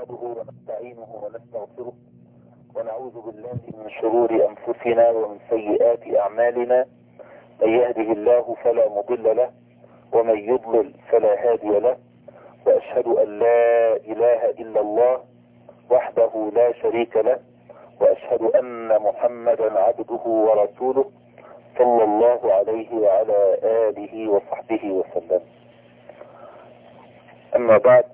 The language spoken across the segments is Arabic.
نحمده ونستعينه ونستغفره ونعوذ بالله من شرور أنفسنا ومن سيئات أعمالنا. من يهده الله فلا مضل له ومن يضلل فلا هادي له، وأشهد أن لا إله إلا الله وحده لا شريك له، وأشهد أن محمدا عبده ورسوله صلى الله عليه وعلى آله وصحبه وسلم. أما بعد،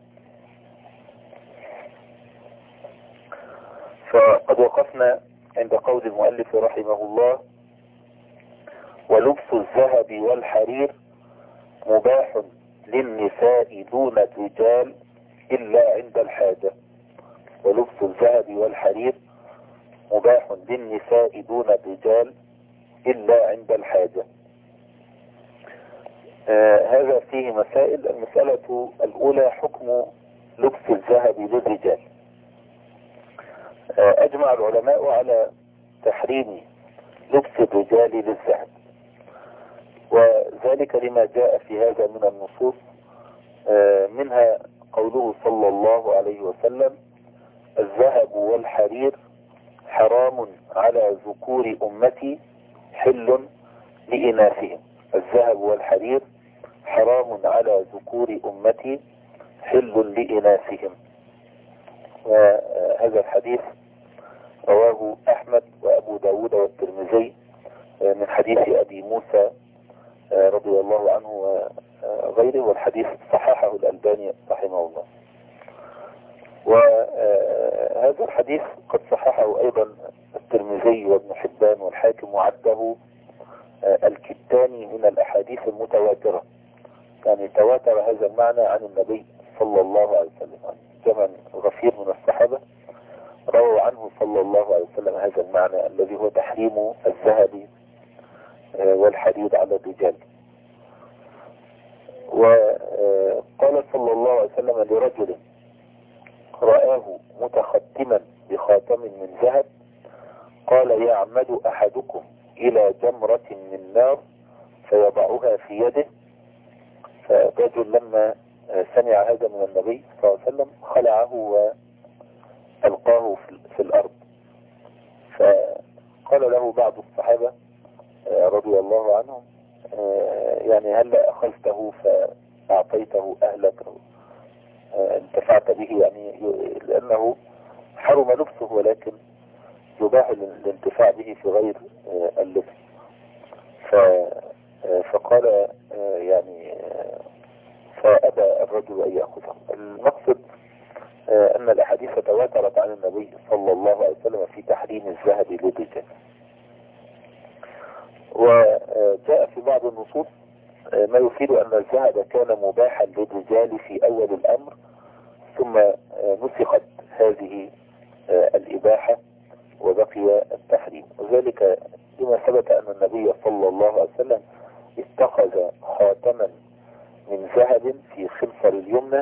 فقد وقفنا عند قول المؤلف رحمه الله: ولبس الذهب والحرير مباح للنساء دون الرجال إلا عند الحاجة. ولبس الذهب والحرير مباح للنساء دون الرجال إلا عند الحاجة. هذا فيه مسائل. المسألة الأولى: حكم لبس الذهب للرجال. أجمع العلماء على تحريم لبس الرجال للذهب، وذلك لما جاء في هذا من النصوص، منها قوله صلى الله عليه وسلم: الذهب والحرير حرام على ذكور أمتي حل لإناثهم. الذهب والحرير حرام على ذكور أمتي حل لإناثهم. وهذا الحديث رواه أحمد وأبو داود والترمذي من حديث أبي موسى رضي الله عنه وغيره، والحديث صححه الألباني رحمه الله. وهذا الحديث قد صححه أيضا الترمذي وابن حبان والحاكم، وعده الكتاني من الأحاديث المتواترة، يعني تواتر هذا المعنى عن النبي صلى الله عليه وسلم. جمع غفير من الصحابة رووا عنه صلى الله عليه وسلم هذا المعنى الذي هو تحريم الذهب والحديد على الرجال. وقال صلى الله عليه وسلم لرجل رآه متختما بخاتم من ذهب: قال: يعمد أحدكم إلى جمرة من نار فيضعها في يده. فالرجل لما سمع هذا من النبي صلى الله عليه وسلم خلعه وألقاه في الأرض. فقال له بعض الصحابة رضي الله عنهم: يعني هل أخذته فأعطيته أهلك انتفعت به؟ يعني لأنه حرم لبسه، ولكن يباح الانتفاع به في غير اللبس. فقال يعني فأبى الرجل أن يأخذه. المقصد أن الأحاديث تواترت عن النبي صلى الله عليه وسلم في تحريم الذهب للرجال. وجاء في بعض النصوص ما يفيد أن الذهب كان مباحا للرجال في أول الأمر، ثم نسخت هذه الإباحة وبقي التحريم، وذلك لما ثبت أن النبي صلى الله عليه وسلم اتخذ خاتما من ذهب في خنصر اليمنى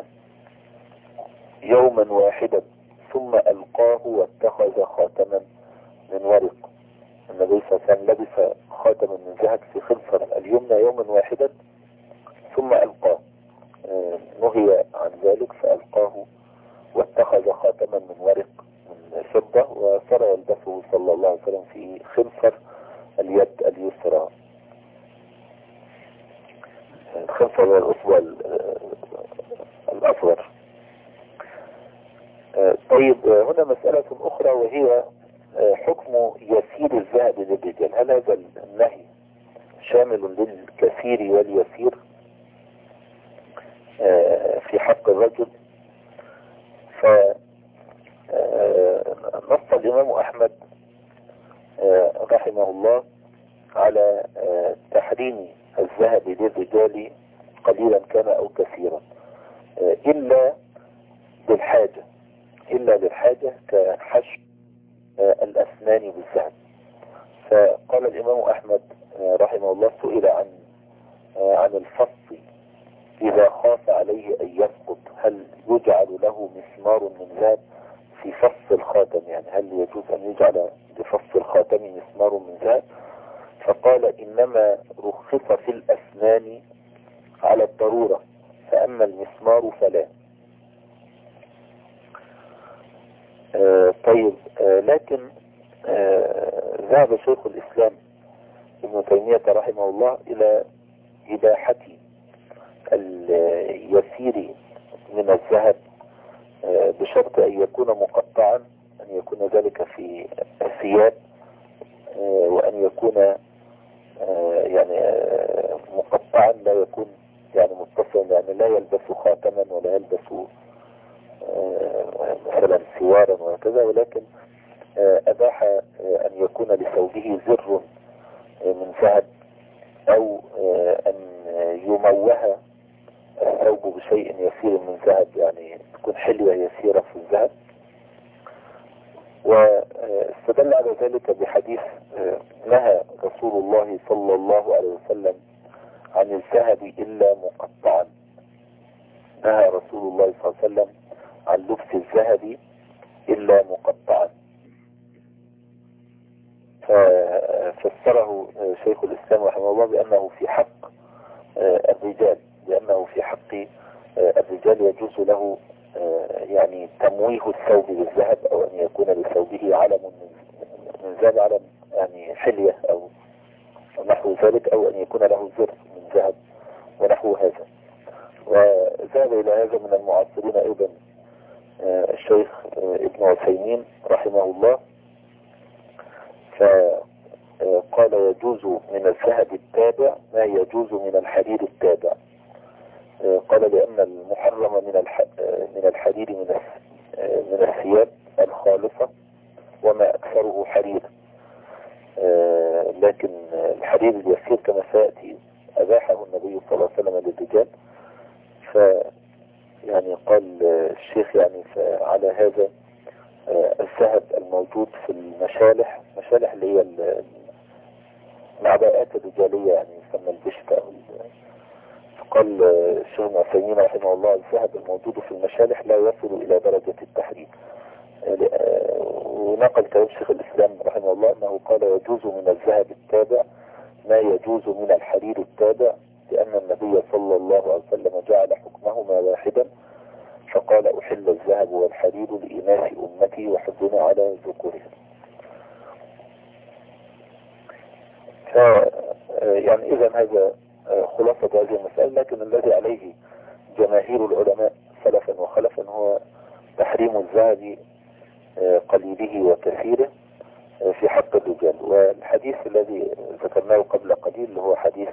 يوما واحدا ثم ألقاه واتخذ خاتما من ورق. النبي صلى الله عليه وسلم لبس خاتما من ذهب في خنصر اليمنى يوما واحدا ثم ألقاه، نهي عن ذلك فألقاه واتخذ خاتما من ورق من فضة، وصار يلبسه صلى الله عليه وسلم في خنصر اليد اليسرى. الخنصر هو الأصبع الأصغر. طيب، هنا مسألة أخرى وهي حكم يسير الذهب للرجال. هل هذا النهي شامل للكثير واليسير في حق الرجل؟ فنص الإمام أحمد رحمه الله على تحريم الذهب للرجال قليلا كان أو كثيرا، إلا للحاجة كحشو الأسنان بالذهب. فقال الإمام أحمد رحمه الله: سئل عن الفص إذا خاف عليه أن يسقط، هل يجعل له مسمار من ذهب في فص الخاتم؟ يعني هل يجوز أن يجعل لفص الخاتم مسمار من ذهب؟ فقال: إنما رخص في الأسنان على الضرورة، فأما المسمار فلا. طيب لكن ذهب شيخ الإسلام ابن تيمية رحمه الله إلى إباحة اليسير من الذهب بشرط أن يكون مقطعا، أن يكون ذلك في الثياب، وأن يكون يعني مقطعا، لا يكون يعني متصلا، يعني لا يلبس خاتما ولا يلبس مثلا سوارا وهكذا، ولكن أباح أن يكون لثوبه زر من ذهب، أو أن يموه الثوب بشيء يسير من ذهب، يعني تكون حلوة يسيرة في الذهب. واستدل على ذلك بحديث نهى رسول الله صلى الله عليه وسلم عن الذهب إلا مقطعا. نهى رسول الله صلى الله عليه وسلم عن لبس الذهب إلا مقطعا. ففسره شيخ الإسلام رحمه الله بأنه في حق الرجال، بأنه في حق الرجال يجوز له يعني تمويه الثوب بالذهب، أو أن يكون لثوبه علم من ذهب، علم يعني حلية أو نحو ذلك، أو أن يكون له زر من ذهب ونحو هذا. وذهب إلى هذا من المعاصرين أيضا الشيخ ابن عثيمين رحمه الله، فقال يجوز من الذهب التابع ما يجوز من الحرير التابع. قال لأن المحرم من الحرير من الثياب الخالصة وما أكثره حرير، لكن الحرير اليسير كما سيأتي أباحه النبي صلى الله عليه وسلم للرجال. يعني قال الشيخ يعني على هذا الذهب الموجود في المشالح اللي هي العباءات الرجالية، يعني يسمى البشتة. قال الشيخ ابن عثيمين رحمه الله الذهب الموجود في المشالح لا يصل إلى درجة التحريم. ونقل كلام شيخ الإسلام رحمه الله أنه قال يجوز من الذهب التابع ما يجوز من الحرير التابع، لأن النبي صلى الله عليه وسلم جعل حكمهما واحدا، فقال أحل الذهب والحرير لإناث أمتي وحزن على ذكورهم. يعني إذا هذا خلاصة هذه المسألة، لكن الذي عليه جماهير العلماء سلفا وخلفا هو تحريم الذهب قليله وكثيره في حق الرجال. والحديث الذي ذكرناه قبل قليل اللي هو حديث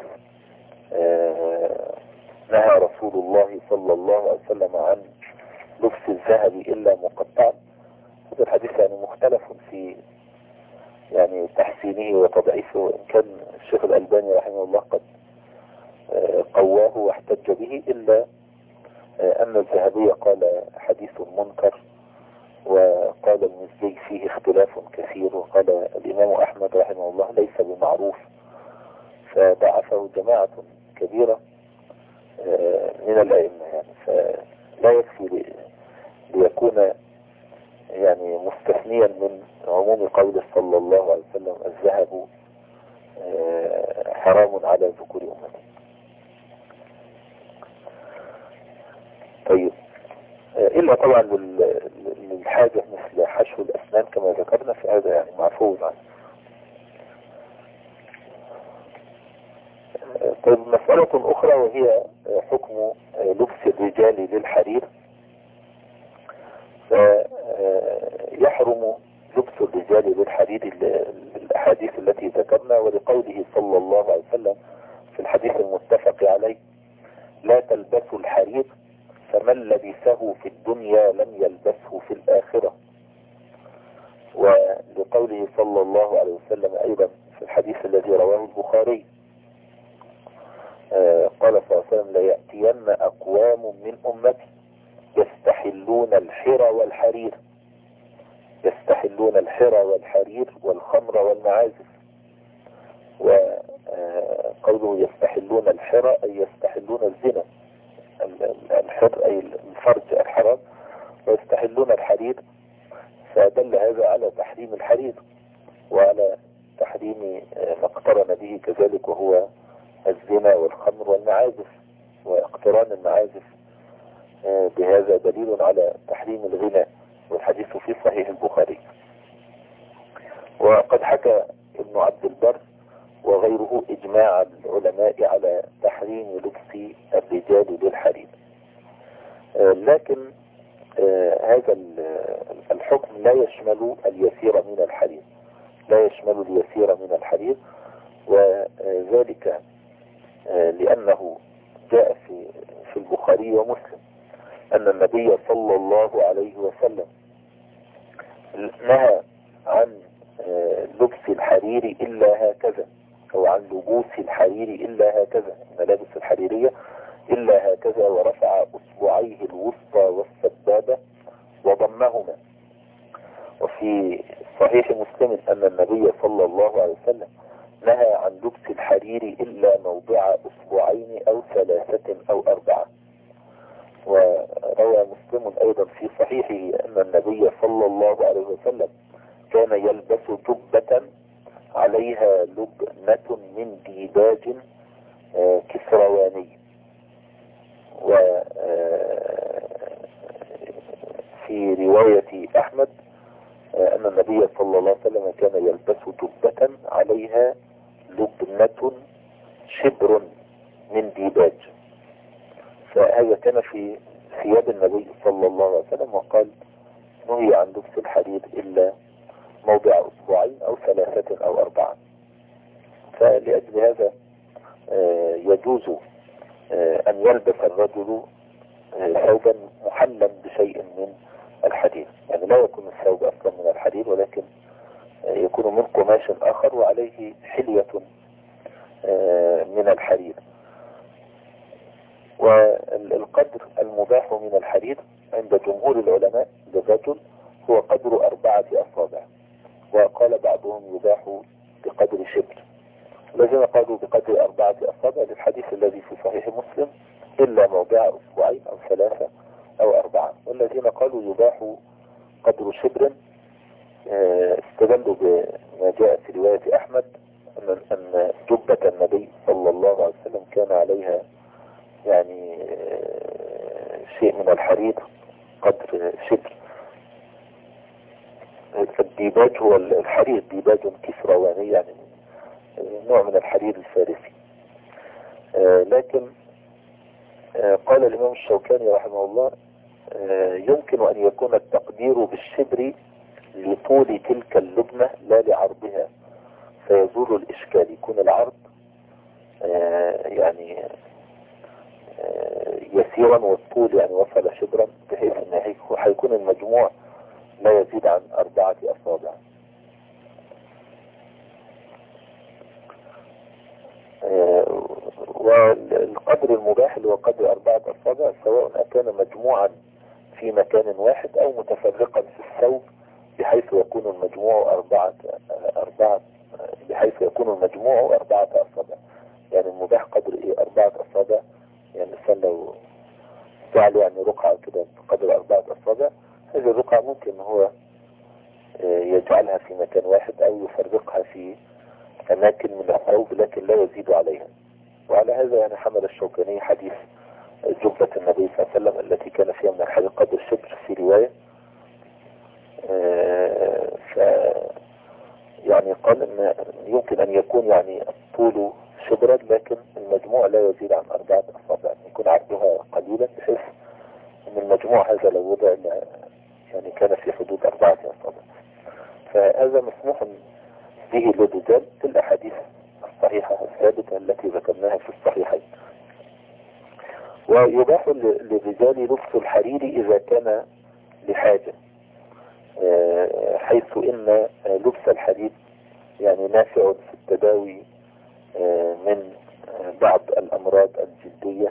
نهى رسول الله صلى الله عليه وسلم عن لبس الذهب إلا مقطعا، هذا الحديث يعني مختلف في يعني تحسينه وتضعيفه، وإن كان الشيخ الألباني رحمه الله قد قواه واحتج به، إلا أن الذهبي قال حديث منكر، وقال المزي فيه اختلاف كثير، وقال الإمام أحمد رحمه الله ليس بمعروف، فضعفه جماعة كبيرة من الأئمة. يعني فلا يكفي ليكون يعني مستثنيا من عموم قوله صلى الله عليه وسلم الذهب حرام على ذكور أمتي. طيب إلا طبعا للحاجة مثل حشو الأسنان كما ذكرنا، فهذا يعني معفو عنه. طيب مسألة أخرى وهي حكم لبس الرجال للحرير. فيحرم لبس الرجال للحرير الأحاديث التي ذكرنا، ولقوله صلى الله عليه وسلم في الحديث المتفق عليه لا تلبسوا الحرير فمن لبسه في الدنيا لم يلبسه في الآخرة. ولقوله صلى الله عليه وسلم أيضا في الحديث الذي رواه البخاري قال صلى الله عليه وسلم ليأتين أقوام من أمتي يستحلون الحر والحرير، يستحلون الحر والحرير والخمر والمعازف. وقوله يستحلون الحر أي يستحلون الزنا، الحر أي الفرج الحرام، ويستحلون الحرير، فدل هذا على تحريم الحرير وعلى تحريم ما اقترن به كذلك، وهو الزنا والخمر والمعازف. واقتران المعازف بهذا دليل على تحريم الغناء، والحديث في صحيح البخاري. حكى ابن عبد البر وغيره إجماع العلماء على تحريم لبس الرجال للحرير. لكن هذا الحكم لا يشمل اليسير من الحرير، لا يشمل اليسير من الحرير، وذلك لأنه جاء في البخاري ومسلم أن النبي صلى الله عليه وسلم نهى عن لبس الحرير إلا هكذا، أو عن لبوس الحرير إلا هكذا، الملابس الحريرية إلا هكذا، ورفع أصبعيه الوسطى والسبابة وضمهما. وفي صحيح مسلم أن النبي صلى الله عليه وسلم نهى عن لبس الحرير إلا موضع أصبعين أو 3 أو 4. وروى مسلم أيضا في صحيحه أن النبي صلى الله عليه وسلم كان يلبس جبة عليها لبنة من ديباج كسرواني. وفي رواية أحمد أن النبي صلى الله عليه وسلم كان يلبس جبة عليها لبنة شبر من ديباج. فهذا كان في ثياب النبي صلى الله عليه وسلم، وقال نهي عن لبس الحرير إلا موضع أسبوعين أو 3 أو 4. فلأجل هذا يجوز أن يلبس الرجل ثوبا محلا بشيء من الحرير، يعني لا يكون الثوب أصلا من الحرير، ولكن يكون من قماش آخر وعليه حلية من الحرير. والقدر المباح من الحرير عند جمهور العلماء للرجل هو قدر 4 أصابع، وقال بعضهم يباح بقدر شبر. الذين قالوا بقدر 4 أصابع للحديث الذي في صحيح مسلم إلا موضع أسبوعين أو 3 أو 4. والذين قالوا يباح قدر شبر استدلوا بما جاء في رواية أحمد أن جبة النبي صلى الله عليه وسلم كان عليها يعني شيء من الحرير قدر شبر. فالديباج هو الحرير، ديباج كسرواني، يعني نوع من الحرير الفارسي. لكن قال الإمام الشوكاني رحمه الله يمكن أن يكون التقدير بالشبر لطول تلك اللبنة لا لعرضها، فيزول الإشكال. يكون العرض يعني يسيرا والطول يعني وصل شبرا، بحيث أن هيكون المجموع لا يزيد عن 4 أصابع. والقدر المباح اللي هو قدر 4 أصابع سواء كان مجموعا في مكان واحد أو متفرقا في الثوب بحيث يكون المجموع 4 أصابع. يعني المباح قدر 4 أصابع، يعني الإنسان لو جعل يعني رقعة كده بقدر 4 أصابع، هذه الرقعة ممكن هو يجعلها في مكان واحد أو يفرقها في أماكن من الثوب لكن لا يزيد عليها. وعلى هذا يعني حمل الشوكاني حديث جبة النبي صلى الله عليه وسلم التي كان فيها من الحرير قدر شبر في رواية، يعني قال ان يمكن ان يكون يعني الطول شبرا لكن المجموع لا يزيد عن 4 أصابع، يكون عرضها قليلا بحيث ان المجموع هذا لو وضع يعني كان في حدود 4 أصابع. فهذا مسموح به للرجال في الأحاديث الصحيحة الثابتة التي ذكرناها في الصحيحين. ويباح للرجال لبس الحرير إذا كان لحاجة، حيث إن لبس الحرير يعني نافع في التداوي من بعض الأمراض الجلدية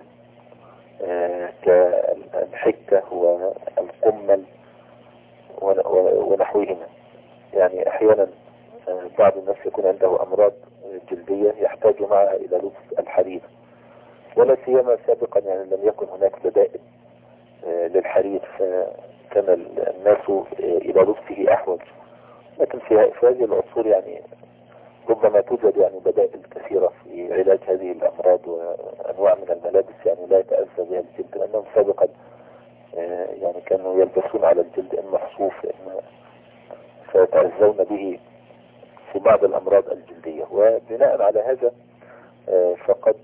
كالحكة والقمل ونحوهما. يعني أحيانا بعض الناس يكون عنده أمراض جلدية يحتاج معها إلى لبس الحرير، ولا سيما سابقا يعني لم يكن هناك بدائل للحرير فكان الناس إلى لبسه أحوج. لكن في هذه العصور يعني ربما توجد يعني بدائل كثيرة في علاج هذه الأمراض وأنواع من الملابس يعني لا يتأذى بها الجلد، لأنهم سابقا يعني كانوا يلبسون على الجلد إما حصوف إما فيتأذون به في بعض الأمراض الجلدية. وبناء على هذا فقد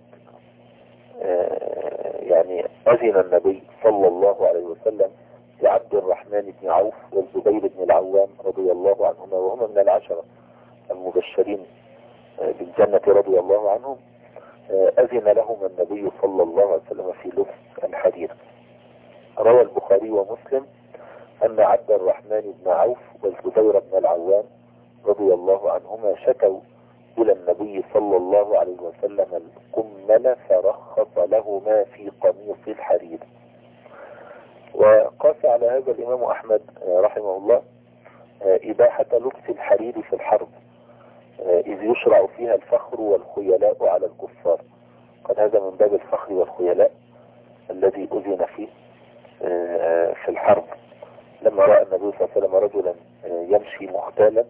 يعني أذن النبي صلى الله عليه وسلم لعبد الرحمن بن عوف والزبير بن العوام رضي الله عنهما، وهما من العشرة المبشرين بالجنة رضي الله عنهم، أذن لهما النبي صلى الله عليه وسلم في لبس الحرير. روى البخاري ومسلم أن عبد الرحمن بن عوف والزبير بن العوام رضي الله عنهما شكوا إلى النبي صلى الله عليه وسلم القمل فرخص لهما في قميص الحرير. وقاس على هذا الإمام أحمد رحمه الله إباحة لبس الحرير في الحرب، إذ يشرع فيها الفخر والخيلاء على الكفار. قد هذا من باب الفخر والخيلاء الذي أذن فيه في الحرب، لما رأى النبي صلى الله عليه وسلم رجلا يمشي مختالا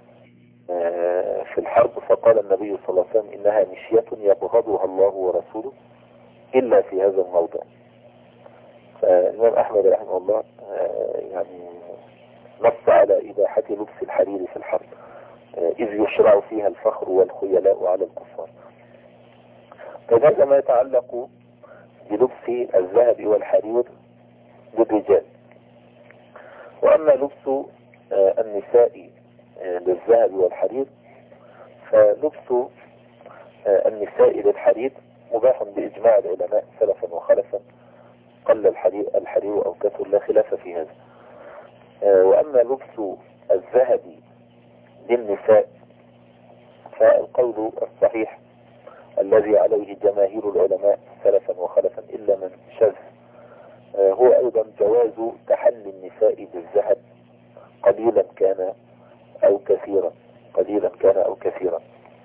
في الحرب، فقال النبي صلى الله عليه وسلم إنها مشية يبغضها الله ورسوله إلا في هذا الموضع. فالإمام أحمد رحمه الله يعني نص على إباحة لبس الحرير في الحرب، إذ يشرع فيها الفخر والخيلاء على الكفار. كذلك ما يتعلق بلبس الذهب والحرير للرجال. وأما لبس النساء للذهب والحرير، فلبس النساء للحرير مباح بإجماع العلماء سلفا وخلفا، قل الحرير أو كثر، لا خلاف في هذا. وأما لبس الذهب للنساء فالقول الصحيح الذي عليه جماهير العلماء سلفا وخلفا إلا من شذ هو أيضا جواز تحلي النساء بالذهب قليلا كان أو كثيرا، قليلا كان أو كثيرا.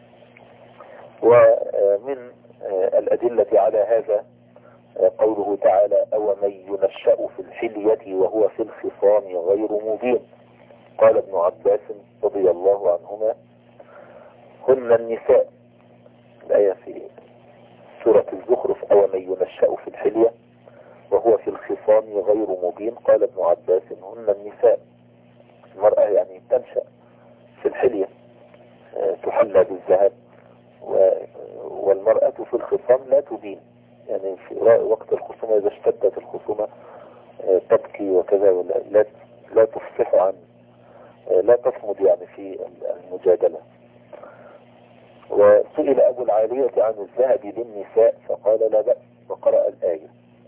ومن الأدلة على هذا قوله تعالى أو من ينشأ في الحلية وهو في الخصام غير مبين. قال ابن عباس رضي الله عنهما هن النساء، الآية في سورة الزخرف أو من ينشأ في الحلية وهو في الخصام غير مبين. قال ابن عباس هن النساء، المرأة يعني تنشأ في الحلية تحلى بالذهب، والمرأة في الخصام لا تبين، يعني في وقت الخصومة إذا اشتدت الخصومة تبكي وكذا، لا تفصح عن لا تصمد يعني في المجادلة. وسئل أبو العالية عن الذهب للنساء فقال لا بأس، وقرأ الآية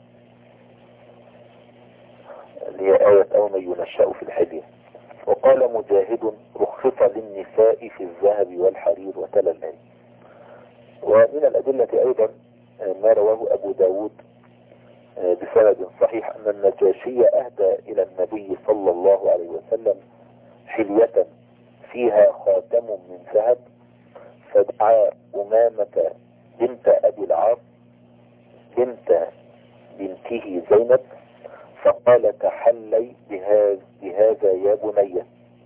اللي هي آية أو من ينشأ في الحلية. وقال مجاهد رخص للنساء في الذهب والحرير وتلا الآية. ومن الأدلة أيضا ما رواه أبو داود بسند صحيح أن النجاشي أهدى إلى النبي صلى الله عليه وسلم حلية فيها خاتم من ذهب، فدعا أمامة بنت أبي العاص بنت بنته زينب فقال تحلي بهذا يا بني.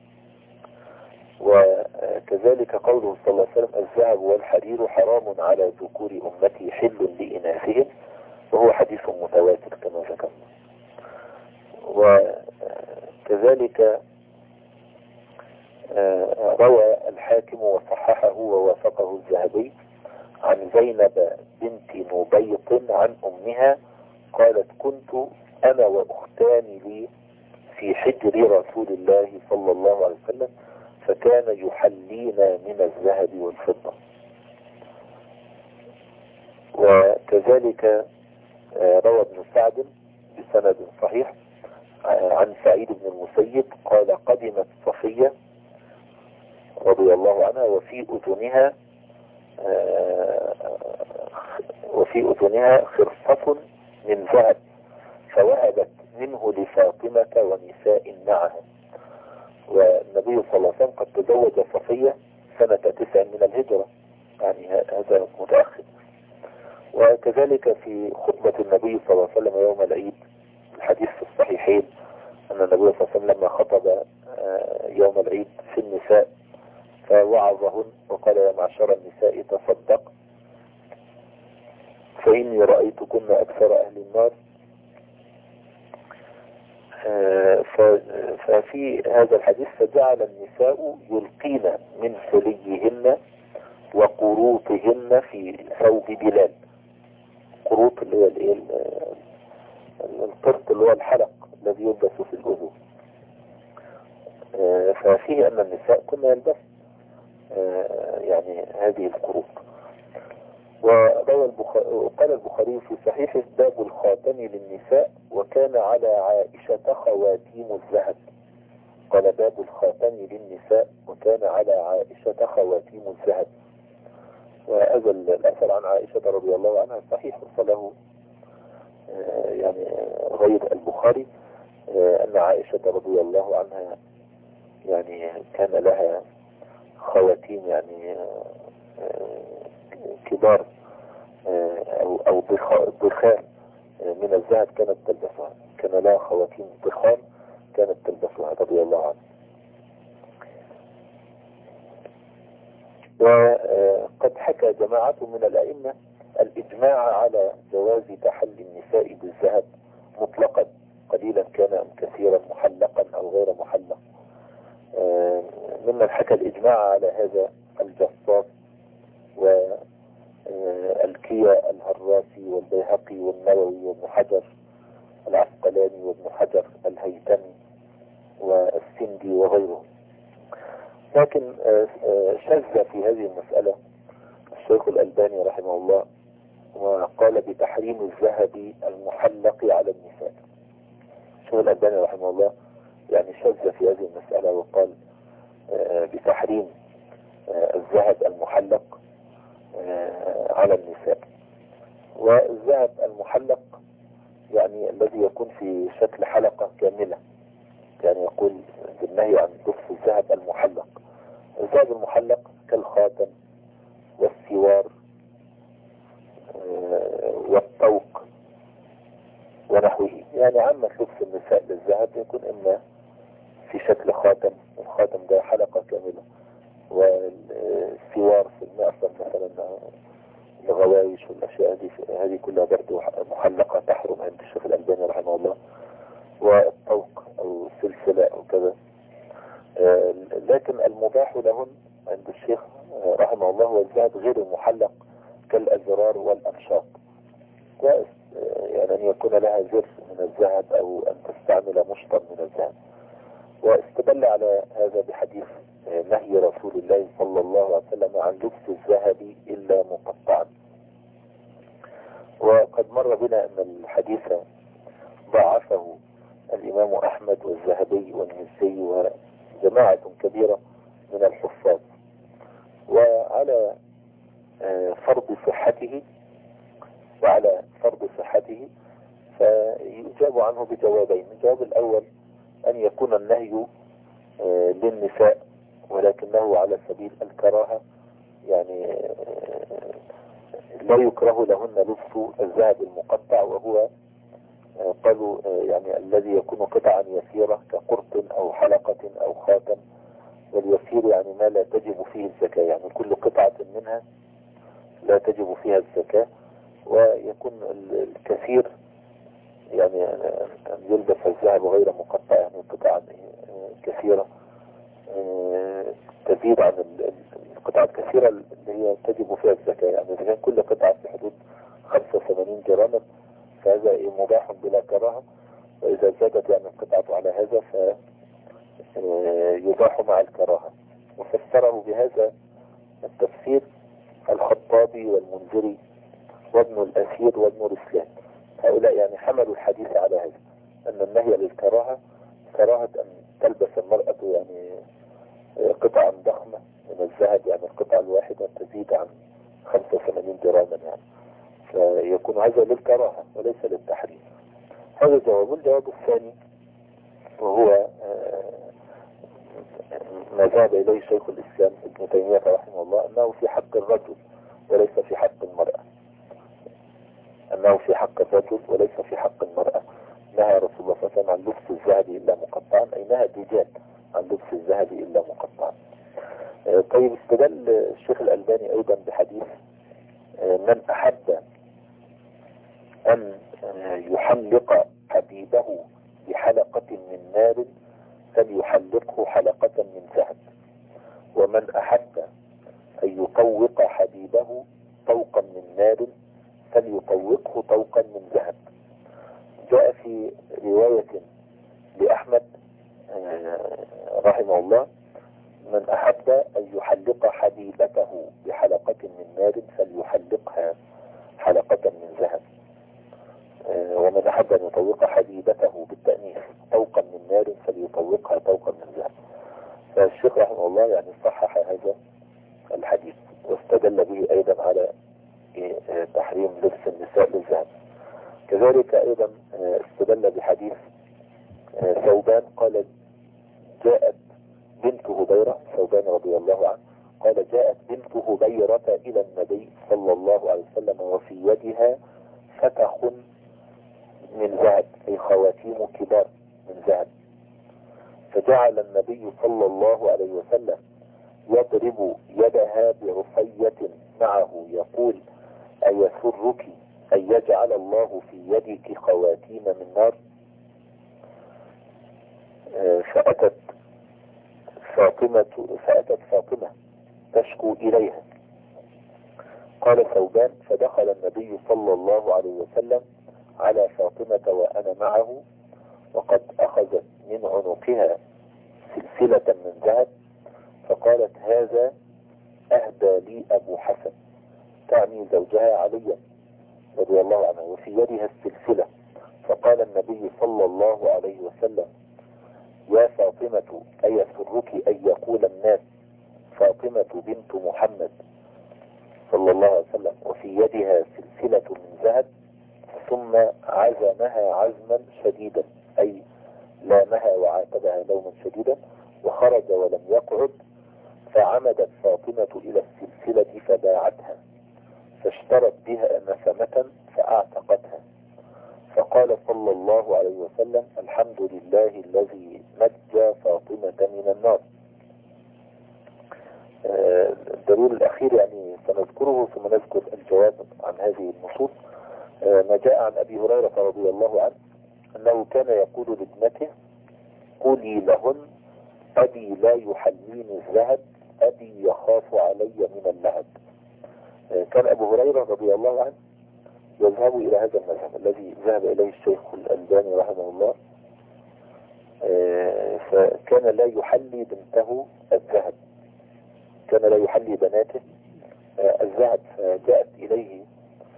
وكذلك قوله صلى الله عليه وسلم الذهب والحرير حرام على ذكور أمتي حل لإناثهم، وهو حديث متواتر كما ذكرنا. وكذلك روى الحاكم وصححه ووافقه الذهبي عن زينب بنت نبيط عن أمها قالت كنت أنا وأختان لي في حجر رسول الله صلى الله عليه وسلم فكان يحلينا من الذهب والفضة. وكذلك روى ابن سعد بسند صحيح عن سعيد بن المسيب قال قدمت صفية رضي الله عنها وفي أذنها خرصة من ذهب فوهبت منه لفاطمة ونساء معها. والنبي صلى الله عليه وسلم قد تزوج صفية سنة 9 من الهجرة، يعني هذا متأخر. وكذلك في خطبة النبي صلى الله عليه وسلم يوم العيد الحديث في الصحيحين أن النبي صلى الله عليه وسلم لما خطب يوم العيد في النساء فوعظهن وقال يا معشر النساء تصدق فإني رأيتكن أكثر أهل النار ففي هذا الحديث فجعل النساء يلقين من حليهن وقروطهن في ثوب بلال. قروط اللي هو الايه القرط اللي هو الحلق الذي يلبس في الأذن. ففيه أن النساء كنا يلبس يعني هذه القروط. وقال البخاري في صحيحه باب الخاتم للنساء وكان على عائشة خواتيم الذهب. قال باب الخاتم للنساء وكان على عائشة خواتيم الذهب. وهذا الأثر عن عائشة رضي الله عنها صحيح وصله يعني غير البخاري أن عائشة رضي الله عنها يعني كان لها خواتيم يعني كبار أو ضخام من الذهب كانت تلبسها. كان لها خواتيم ضخام كانت تلبسها رضي الله عنها. وقد حكى جماعة من الأئمة الإجماع على جواز تحلي النساء بالذهب مطلقا قليلا كان أم كثيرا محلقا أو غير محلق. ممن حكى الإجماع على هذا الجصاص والكيا الهراسي والبيهقي والنووي وابن حجر العسقلاني وابن حجر الهيثمي والسندي وغيرهم. لكن شذ في هذه المسألة الشيخ الألباني رحمه الله وقال بتحريم الذهب المحلق على النساء. الشيخ الألباني رحمه الله يعني شذ في هذه المسألة وقال بتحريم الذهب المحلق على النساء. والذهب المحلق يعني الذي يكون في شكل حلقة كاملة، يعني يقول بالنهي عن لبس الذهب المحلق. الذهب المحلق كالخاتم والسوار والطوق ونحوه. يعني عامة لبس النساء للذهب يكون إما في شكل خاتم، الخاتم ده حلقة كاملة، والسوار في المعصم مثلا الغوايش والأشياء هذه كلها برضو محلقة تحرم عند الشيخ الألباني رحمه الله، والطوق أو سلسلة أو كذا. لكن المباح لهن عند الشيخ رحمه الله هو الذهب غير المحلق كالأزرار والأنشاط، يعني أن يكون لها زر من الذهب أو أن تستعمل مشطا من الذهب. واستدل على هذا بحديث نهي رسول الله صلى الله عليه وسلم عن لبس الذهب إلا مقطعا. وقد مر بنا أن الحديث ضعفه الإمام أحمد والذهبي والمزي وجماعة كبيرة من الحفاظ. وعلى فرض صحته فيجاب عنه بجوابين. الجواب الأول أن يكون النهي للنساء ولكنه على سبيل الكراهة، يعني لا يكره لهن لبس الذهب المقطع، وهو قالوا يعني الذي يكون قطعا يسيرة كقرط أو حلقة أو خاتم. واليسير يعني ما لا تجب فيه الزكاة، يعني كل قطعة منها لا تجب فيها الزكاة. ويكون الكثير يعني أن يلبس الذهب غير مقطع، يعني قطعا كثيرة تزيد عن القطعة الكثيرة اللي هي تجب فيها الزكاة. يعني إذا كان كل قطعة في حدود 85 جراما فهذا مباح بلا كراهة، وإذا زادت يعني القطعة على هذا فيباح مع الكراهة. وفسره بهذا التفسير الخطابي والمنذري وابن الأثير وابن رسلان. هؤلاء يعني حملوا الحديث على هذا، أن النهي للكراهة كراهة أن تلبس المرأة يعني قطعا ضخمة من الذهب، يعني القطعة الواحدة تزيد عن 85 جراما، يعني فيكون هذا للكراهة وليس للتحريم. هذا جواب. الجواب الثاني وهو ما ذهب إليه شيخ الإسلام ابن تيمية رحمه الله، أنه في حق الرجل وليس في حق المرأة. أنه في حق الرجل وليس في حق المرأة. نهى رسول الله صلى الله عليه وسلم عن لبس الذهب إلا مقطعا، أي نهى الرجال عن لبس الذهب إلا مقطعا. طيب استدل الشيخ الألباني أيضا بحديث من أحب أن يحلق حبيبه بحلقة من نار فليحلقه حلقة من ذهب. ومن أحب أن يطوق حبيبه طوقا من نار فليطوقه طوقا من ذهب. جاء في رواية لأحمد رحمه الله: من أحب أن يحلق حبيبته بحلقة من نار فليحلقها حلقة من ذهب. ومن أحب أن يطوق حبيبته بالتأنيث طوقا من نار فليطوقها طوقا من ذهب. فالشيخ رحمه الله يعني صحح هذا الحديث، واستدل به أيضا على تحريم لبس النساء بالذهب. كذلك أيضا استدل بحديث ثوبان قال: جاءت بنت هبيرة، ثوبان رضي الله عنه قال: جاءت بنت هبيرة إلى النبي صلى الله عليه وسلم وفي يدها فتخ من ذهب، أي خواتيم كبار من ذهب. فجعل النبي صلى الله عليه وسلم يضرب يدها بعصية معه يقول: أيسرك أن يجعل الله في يدك خواتيم من نار؟ فأتت فاطمة تشكو إليها. قال ثوبان: فدخل النبي صلى الله عليه وسلم على فاطمة وأنا معه، وقد أخذت من عنقها سلسلة من ذهب، فقالت: هذا أهدى لي أبو حسن، تعني زوجها عليا رضي الله عنه، وفي يدها السلسلة. فقال النبي صلى الله عليه وسلم: يا فاطمة أيسرك أن يقول الناس فاطمة بنت محمد صلى الله عليه وسلم وفي يدها سلسلة من ذهب؟ ثم عزمها عزما شديدا، أي لامها وعاتبها لوما شديدا، وخرج ولم يقعد. فعمدت فاطمة إلى السلسلة فباعتها، فاشترت بها نسمة فأعتقتها. فقال صلى الله عليه وسلم: الحمد لله الذي نجى فاطمة من النار. الدليل الأخير يعني سنذكره ثم نذكر الجواب عن هذه النصوص. ما جاء عن أبي هريرة رضي الله عنه أنه كان يقول لابنته: قولي لهن أبي لا يحليني الذهب، أبي يخاف علي من اللهب. كان أبو هريرة رضي الله عنه يذهب إلى هذا المذهب الذي ذهب إليه الشيخ الألباني رحمه الله، فكان لا يحلي بنته الذهب، كان لا يحلي بناته الذهب. فجاءت إليه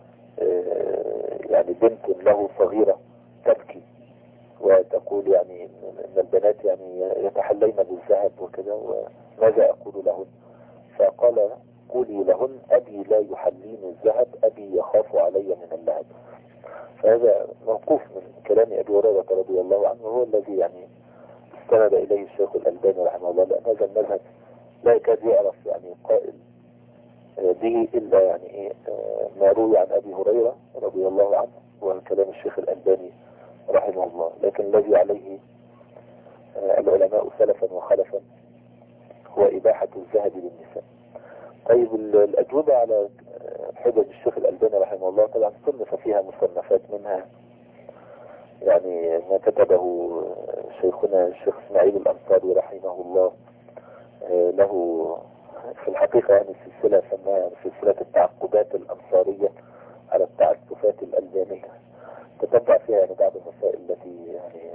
يعني بنت له صغيرة تبكي وتقول يعني ان البنات يعني يتحلين بالذهب وكذا، وماذا اقول لهن؟ فقال: قولي لهن أبي لا يحليني الذهب، أبي يخاف علي من اللهب. فهذا موقوف من كلام أبي هريرة رضي الله عنه، وهو الذي يعني استند إليه الشيخ الألباني رحمه الله، لأن هذا المذهب لا يكاد يعرف يعني قائل به إلا يعني ما روي عن أبي هريرة رضي الله عنه وعن كلام الشيخ الألباني رحمه الله. لكن الذي عليه العلماء سلفا وخلفا هو إباحة الذهب للنساء. طيب الأجوبة على حجج الشيخ الألباني رحمه الله، طبعا صنف فيها مصنفات، منها يعني ما كتبه شيخنا الشيخ إسماعيل الأنصاري رحمه الله، له في الحقيقة يعني سلسلة سماها سلسلة التعقبات الأنصارية على التعسفات الألبانية، تتبع فيها يعني بعض المسائل التي يعني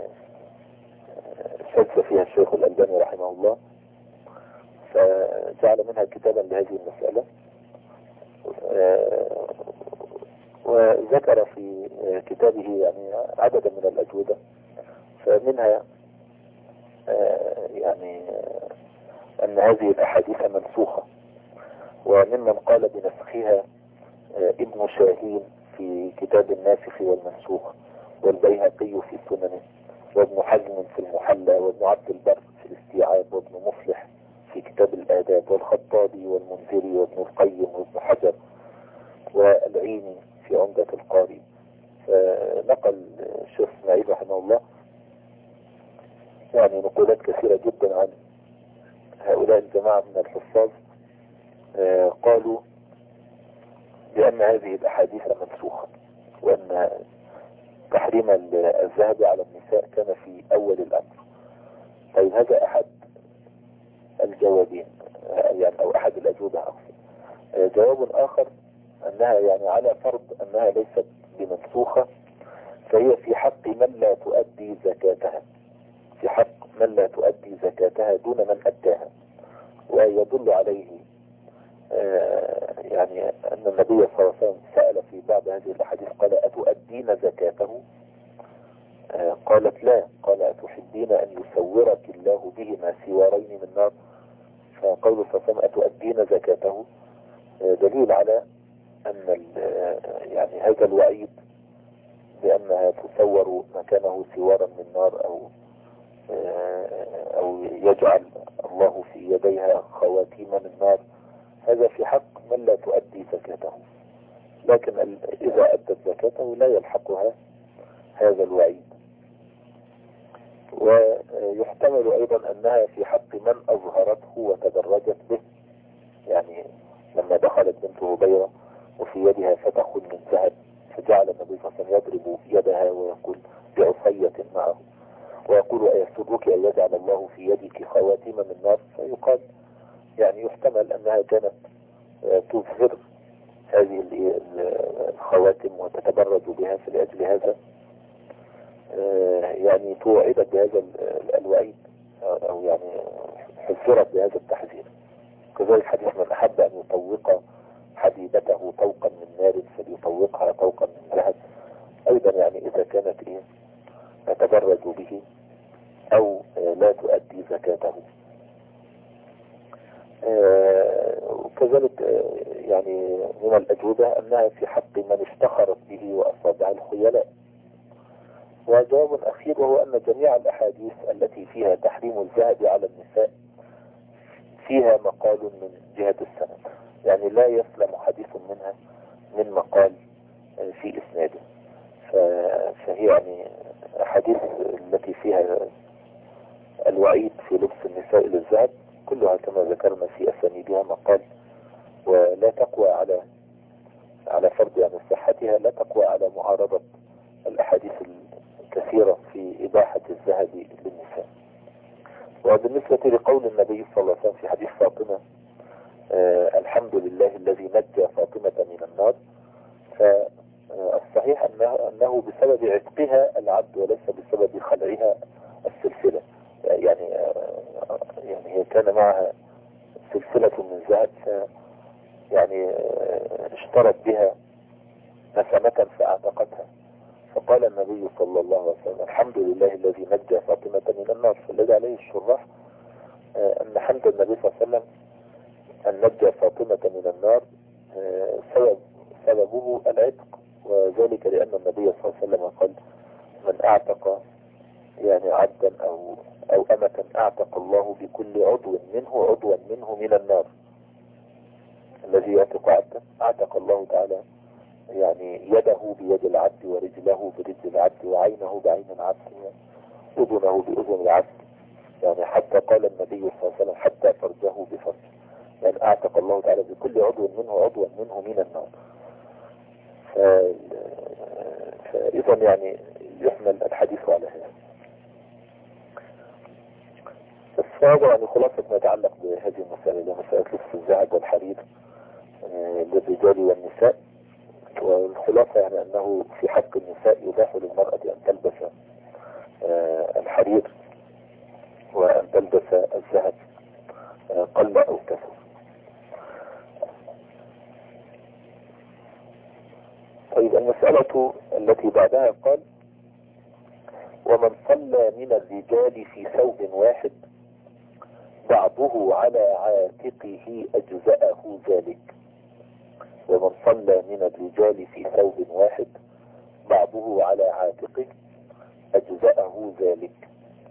شد فيها الشيخ الألباني رحمه الله، فجعل منها كتابا لهذه المسألة. وذكر في كتابه يعني عددا من الأجوبة، فمنها يعني أن هذه الأحاديث منسوخة، وممن قال بنسخها ابن شاهين في كتاب الناسخ والمنسوخ، والبيهقي في سننه، وابن حزم في المحلى، وابن عبد البر في الاستيعاب، وابن مفلح في كتاب الآداب، والخطابي والمنذري وابن القيم وابن حجر والعيني في عمدة القاري. فنقل الشيخ اسماعيل رحمه الله يعني نقولات كثيرة جدا عن هؤلاء الجماعة من الحفاظ، قالوا بأن هذه الأحاديث منسوخة، وأن تحريم الذهب على النساء كان في أول الأمر. طيب هذا أحد الجوابين، يعني أو أحد الأجوبة أقصد. جواب آخر أنها يعني على فرض أنها ليست بمنسوخة، فهي في حق من لا تؤدي زكاتها، في حق من لا تؤدي زكاتها دون من أداها. ويدل عليه يعني أن النبي صلى الله عليه وسلم سأل في بعض هذه الأحاديث قال أتؤدين زكاته؟ قالت لا، قال أتحبين أن يسورك الله بهما سوارين من نار؟ فقول صلى الله عليه وسلم أتؤدين زكاته دليل على أن يعني هذا الوعيد بأنها تصور مكانه سوارا من نار أو يجعل الله في يديها خواتيم من نار، هذا في حق من لا تؤدي زكاته. لكن إذا أدت زكاته لا يلحقها هذا الوعيد. ويحتمل أيضا أنها في حق من أظهرته وتدرجت به، يعني لما دخلت بنت هبيرة وفي يدها فتخ من ذهب فجعل النبي صلى الله عليه وسلم يضرب يدها ويقول بعصية معه ويقول أيسرك أن يجعل الله في يدك خواتيم من نار؟ فيقال يعني يحتمل أنها كانت تظهر هذه الخواتم وتتبرج بها في لأجل هذا، يعني توعدت بهذا الوعيد أو يعني حذرت بهذا التحذير. كذلك حديث من أحب أن يطوق حبيبته طوقا من نار فليطوقها طوقا من ذهب، أيضا يعني إذا كانت تتبرج به أو لا تؤدي زكاته. وكذلك يعني من الأجوبة أنها في حق من افتخرت به وأصابها الخيلاء. وجواب أخير وهو أن جميع الأحاديث التي فيها تحريم الذهب على النساء فيها مقال من جهة السند، يعني لا يسلم حديث منها من مقال في إسناده. فهي يعني أحاديث التي فيها الوعيد في لبس النساء للذهب كلها كما ذكرنا في أسانيدها مقال، ولا تقوى على فرض يعني صحتها، لا تقوى على معارضة الأحاديث الكثيرة في إباحة الذهب للنساء. وبالنسبة لقول النبي صلى الله عليه وسلم في حديث فاطمة الحمد لله الذي نجى فاطمة من النار، فالصحيح أنه بسبب عتقها العبد وليس بسبب خلعها السلسلة. يعني هي كان معها سلسلة من ذهب يعني اشترت بها نسمة فاعتقتها، فقال النبي صلى الله عليه وسلم الحمد لله الذي نجى فاطمة من النار. فالذي عليه الشراح أن حمد النبي صلى الله عليه وسلم أن نجى فاطمة من النار سببه العتق، وذلك لأن النبي صلى الله عليه وسلم قال من اعتق يعني عبدا أو أمة اعتق الله بكل عضو منه من النار. الذي يعتق عبدا اعتق الله تعالى يعني يده بيد العبد ورجله برجل العبد وعينه بعين العبد وأذنه بأذن العبد، يعني حتى قال النبي صلى الله عليه وسلم حتى فرجه بفرج، يعني اعتق الله تعالى بكل عضو منه من النار. فإذا يعني يحمل الحديث على هذا. فهذا يعني خلاصة ما يتعلق بهذه المسألة، مسألة لبس الذهب والحرير للرجال والنساء. والخلاصة يعني أنه في حق النساء يباح للمرأة أن تلبس الحرير وأن تلبس الذهب قل أو كثر. طيب المسألة التي بعدها قال ومن صلى من الرجال في ثوب واحد بعضه على عاتقه أجزأه ذلك. ومن صلى من الرجال في ثوب واحد بعضه على عاتقه أجزأه ذلك.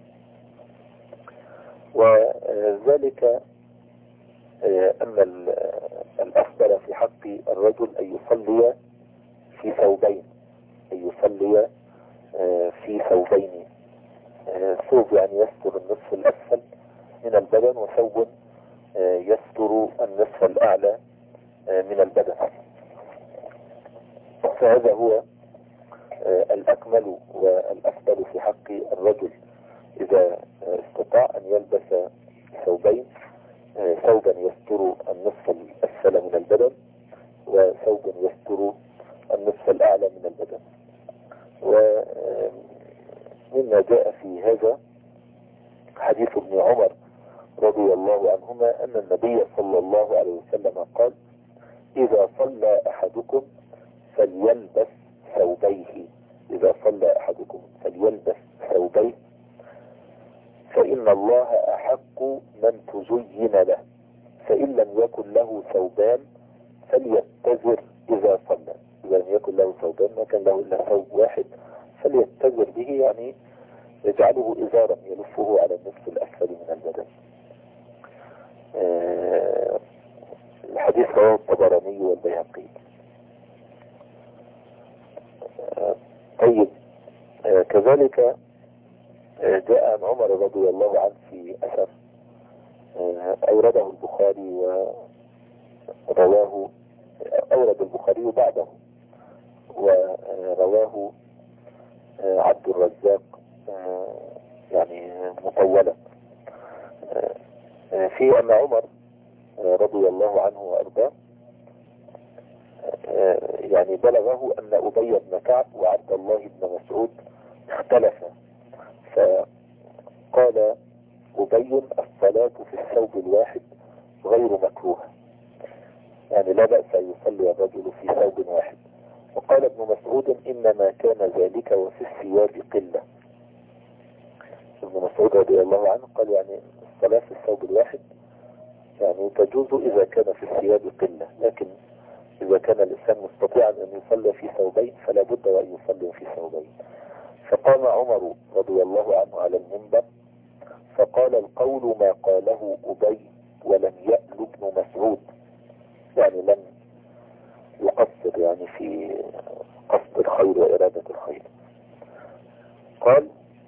وذلك أن الأفضل في حق الرجل أن يصلي في ثوبين، ثوب يعني يستر النصف الأسفل من البدن، وثوب يستر النصف الأعلى من البدن. فهذا هو الأكمل والأفضل في حق الرجل إذا استطاع أن يلبس ثوبين، ثوبا يستر النصف الأسفل من البدن وثوبا يستر النصف الأعلى من البدن. ومما جاء في هذا حديث ابن عمر رضي الله عنهما أن النبي صلى الله عليه وسلم قال: إذا صلى أحدكم فليلبس ثوبيه، إذا صلى أحدكم فليلبس ثوبيه فإن الله أحق من تزين له، فإن لم يكن له ثوبان فليتزر إذا صلى. إذا لم يكن له ثوبان، ما كان له إلا ثوب واحد، فليتزر به، يعني يجعله إزارا يلفه على النصف الأسفل من البدن. الحديث رواه الطبراني والبيهقي. طيب، كذلك جاء عن عمر رضي الله عنه في أثر أورده البخاري ورواه، أورد البخاري بعده ورواه عبد الرزاق يعني مطولا، في أن عمر رضي الله عنه وأرضاه يعني بلغه أن أبي بن كعب وعبد الله بن مسعود اختلفا، فقال أبي: الصلاة في الثوب الواحد غير مكروهة، يعني لا بأس أن يصلي الرجل في ثوب واحد. وقال ابن مسعود: إنما كان ذلك وفي الثياب قلة. ابن مسعود رضي الله عنه قال يعني الصلاة في الثوب الواحد يعني تجوز إذا كان في الثياب قلة، لكن إذا كان الإنسان مستطيعا أن يصلي في ثوبين فلا بد وأن يصلي في ثوبين. فقام عمر رضي الله عنه على المنبر فقال: القول ما قاله أبي ولم يأل ابن مسعود، يعني لم يقصر يعني في قصد الخير وإرادة الخير. قال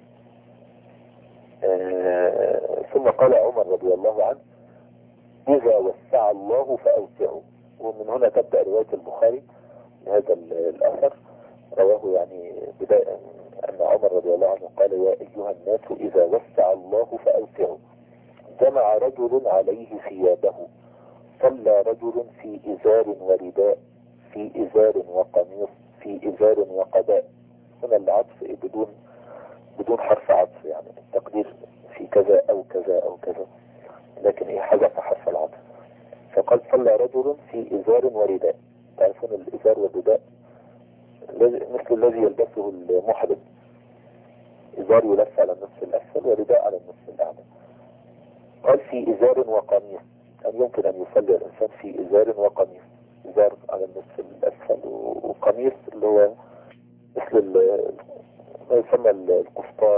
ثم قال عمر رضي الله عنه: إذا وسع الله فأوسعوا. ومن هنا تبدأ رواية البخاري هذا الأثر، رواه يعني بداية أن عمر رضي الله عنه قال: يا أيها الناس إذا وسع الله فأوسعوا. جمع رجل عليه ثيابه، صلى رجل في إزار ورداء، في إزار وقميص، في إزار وقباء. هنا العطف بدون حرف عطف، يعني التقدير في كذا أو كذا أو كذا، لكن حذف حرف العطف. فقال: صلى رجل في إزار ورداء. تعرفون الإزار والرداء مثل الذي يلبسه المحرم، إزار يلف على النصف الأسفل ورداء على النصف الأعلى. قال: في إزار وقميص، أن يمكن أن يصلي الإنسان في إزار وقميص، إزار على النصف الأسفل وقميص اللي هو مثل ما يسمى القفطان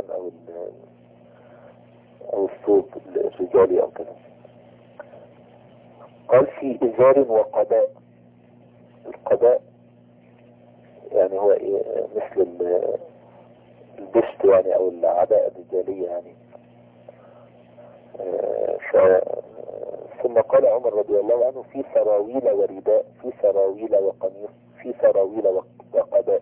أو الثوب الرجالي أو كذا. قال: في إزار وقباء. القباء يعني هو مثل البشت يعني أو العباءة الرجالية يعني. ثم قال عمر رضي الله عنه: في سراويل ورداء، في سراويل وقميص، في سراويل وقباء.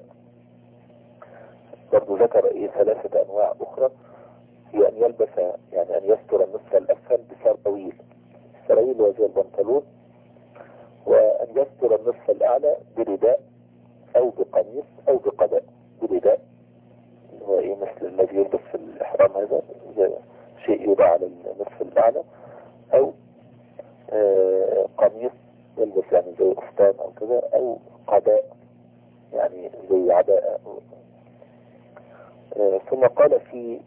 برضو ذكر ثلاثة أنواع أخرى، هي أن يلبس يعني أن يستر النصف الأسفل بسراويل، السراويل وزي البنطلون، وأن يستر النصف الأعلى برداء أو بقميص أو بقباء. برداء هو مثل الذي يلبس في الإحرام، هذا شيء يوضع على النصف الأعلى، أو قميص يلبس يعني زي قفطان أو كذا، أو قباء يعني زي عباءة. ثم قال: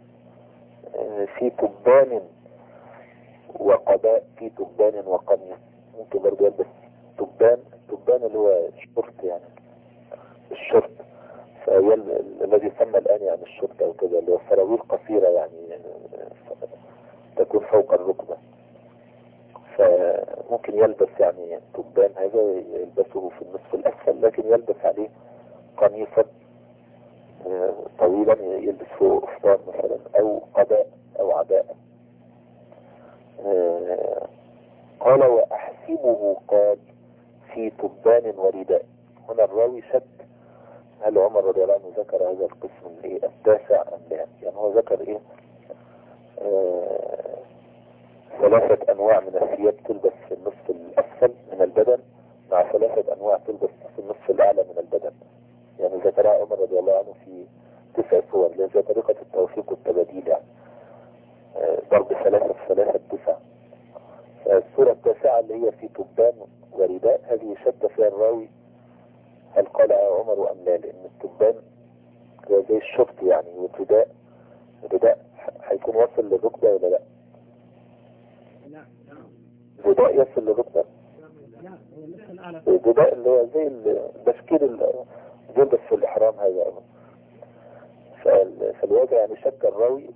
في تبان وقباء، في تبان وقميص. ممكن برضه يلبس تبان اللي هو الشورت، يعني الشورت الذي يسمى الآن يعني الشورت أو كذا، اللي هو سراويل قصيرة يعني تكون فوق الركبة. فممكن يلبس يعني تبان هذا يلبسه في النصف الأسفل، لكن يلبس عليه قميصا طويلا يلبس فوق قفطان مثلا، أو قباء أو عباءة. قال: وأحسبه قال: في تبان ورداء. هنا الراوي شد هل عمر رضي الله عنه ذكر هذا القسم التاسع أم لا؟ يعني هو ذكر إيه؟ 3 أنواع من الثياب تلبس في النصف الأسفل من البدن، مع 3 أنواع تلبس في النصف الأعلى من البدن. يعني ذكرها عمر رضي الله عنه في 9 صور، لذلك طريقة التوفيق والتباديل، يعني ضرب 3 في 3 9. الصورة التاسعة اللي هي في تبان ورداء، هذه شد فيها الراوي هل قال عمر أم لا، لأن التبان هو زي الشفط يعني، والرداء هيكون واصل للركبة ولا لا؟ الرداء يصل للركبة؟ الرداء اللي هو زي البشكير جلبس في الإحرام هذا. فالوضع يعني شك الراوي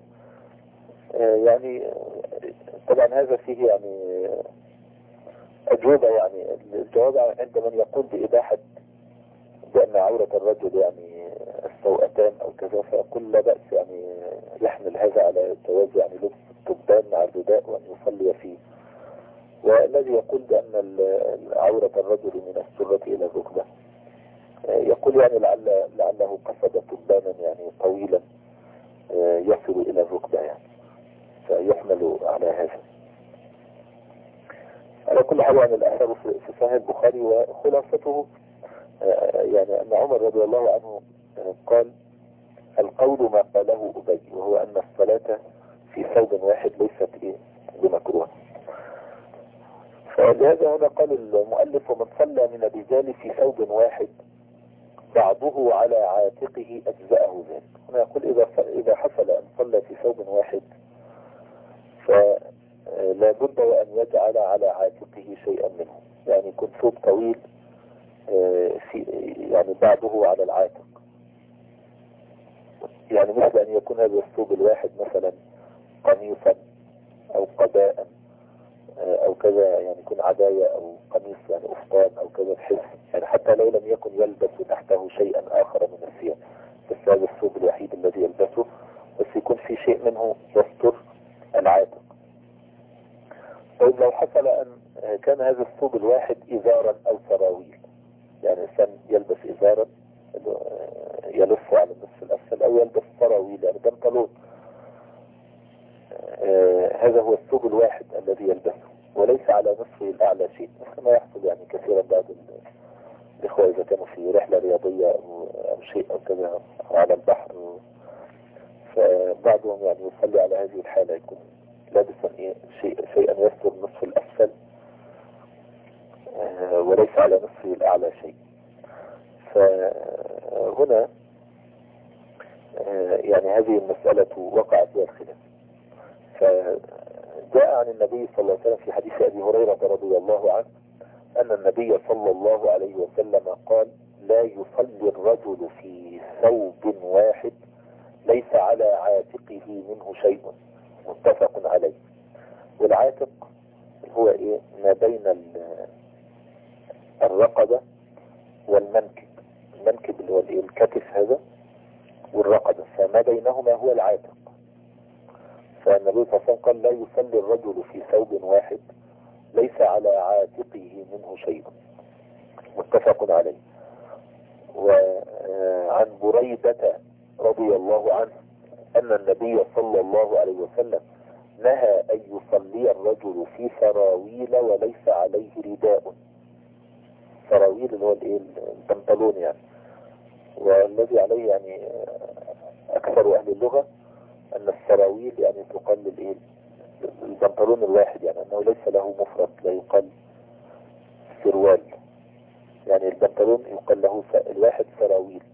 يعني طبعا هذا فيه يعني أجوبة. يعني الجواب عند من يقول بإباحة بأن عورة الرجل يعني السوءتان أو كذا، فيقول لا بأس، يعني يحمل هذا على جواز يعني لبس التبان مع الرداء وأن يصلي فيه. والذي يقول بأن عورة الرجل من السرة إلى الركبة يقول يعني لعله قصد تبانا يعني طويلا يصل إلى الركبة، يعني فيحمل على هذا. على كل حال يعني الأثر في صحيح البخاري، وخلاصته يعني أن عمر رضي الله عنه قال القول ما قاله أبي، وهو أن الصلاة في ثوب واحد ليست بمكروه. فلهذا هنا قال المؤلف ومن صلى من الرجال في ثوب واحد بعضه على عاتقه أجزأه ذلك. هنا يقول إذا حصل أن صلى في ثوب واحد فلا بد وأن يجعل على عاتقه شيئا منه، يعني يكون ثوب طويل في يعني بعضه على العاتق، يعني مثل أن يكون هذا الثوب الواحد مثلا قميصا أو قباء أو كذا، يعني يكون عباية أو قميص يعني أفطان أو كذا، بحيث يعني حتى لو لم يكن يلبس تحته شيئا آخر من الثياب، بس هذا الثوب الوحيد الذي يلبسه، بس يكون في شيء منه يستر العاتق. طيب لو حصل أن كان هذا الثوب الواحد إزارا أو سراويل، يعني الإنسان يلبس إزارا يلف على النصف الأسفل أو يلبس سراويل يعني بنطلون، هذا هو الثوب الواحد الذي يلبسه وليس على نصفه الأعلى شيء، مثل ما يحصل يعني كثيرا بعض الإخوة إذا كانوا في رحلة رياضية أو شيء أو كذا أو على البحر، فبعضهم يعني يصلي على هذه الحالة، يكون لابسا شيئا يستر النصف الأسفل وليس على نصفه الأعلى شيء. فهنا يعني هذه المسألة وقع فيها الخلاف. فجاء عن النبي صلى الله عليه وسلم في حديث أبي هريرة رضي الله عنه أن النبي صلى الله عليه وسلم قال لا يصلي الرجل في ثوب واحد ليس على عاتقه منه شيء، متفق عليه. والعاتق هو ما بين الرقبة والمنكب، المنكب اللي هو الكتف هذا والرقبة، فما بينهما هو العاتق. فالنبي صلى الله عليه وسلم قال لا يصلي الرجل في ثوب واحد ليس على عاتقه منه شيء، متفق عليه. وعن بريدة رضي الله عنه أن النبي صلى الله عليه وسلم نهى أن يصلي الرجل في سراويل وليس عليه رداء. سراويل اللي هو البنطلون يعني، والذي عليه يعني أكثر أهل اللغة أن السراويل يعني تقال البنطلون الواحد، يعني أنه ليس له مفرد، لا يقال سروال، يعني البنطلون يقال له الواحد سراويل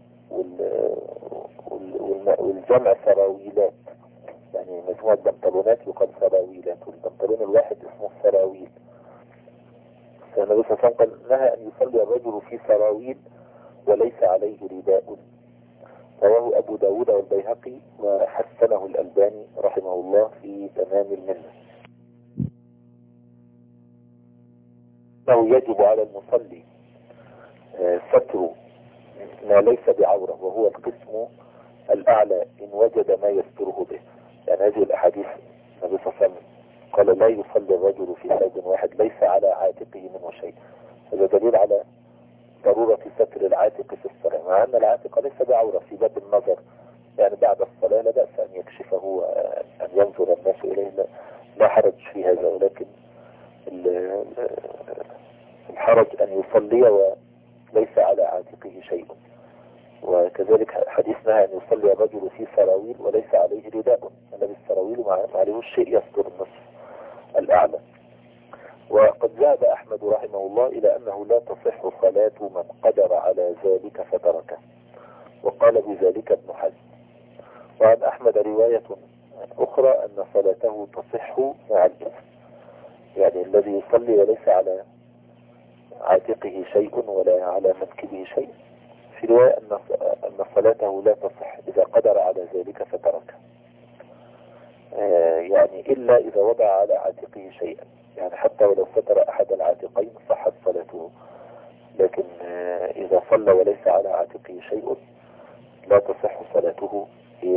والجمع سراويلات، يعني مجموعة بنطلونات يقال سراويلات، والبنطلون الواحد اسمه سراويل. فالنبي صلى الله عليه وسلم قال نهى أن يصلي الرجل في سراويل وليس عليه رداء. رواه أبو داود والبيهقي وحسنه الألباني رحمه الله في تمام المنة. أنه يجب على المصلي ستر ما ليس بعورة، وهو القسم الأعلى إن وجد ما يستره به. يعني هذه الأحاديث النبي صلى الله عليه وسلم قال لا يصلي الرجل في ثوب واحد ليس على عاتقه منه شيء، هذا دليل على ضرورة ستر العاتق في الصلاة، مع أن العاتق ليس بعورة في باب النظر، يعني بعد الصلاة لا بأس أن يكشفه وأن ينظر الناس إليه، لا حرج في هذا، ولكن الحرج أن يصلي وليس على عاتقه شيء. وكذلك حديث نهى أن يصلي الرجل في سراويل وليس عليه رداء، الذي السراويل ما عليه الشيء يستر النصف الأعلى. وقد ذهب أحمد رحمه الله إلى أنه لا تصح صلاة من قدر على ذلك فتركه، وقال بذلك ابن حزم. وعن أحمد رواية أخرى أن صلاته تصح مع الإثم، يعني الذي يصلي وليس على عاتقه شيء ولا على منكبه شيء، في رواية أن صلاته لا تصح إذا قدر على ذلك فتركه، يعني إلا إذا وضع على عاتقه شيئا، يعني حتى ولو ستر أحد العاتقين صحت صلاته، لكن إذا صلى وليس على عاتقه شيء لا تصح صلاته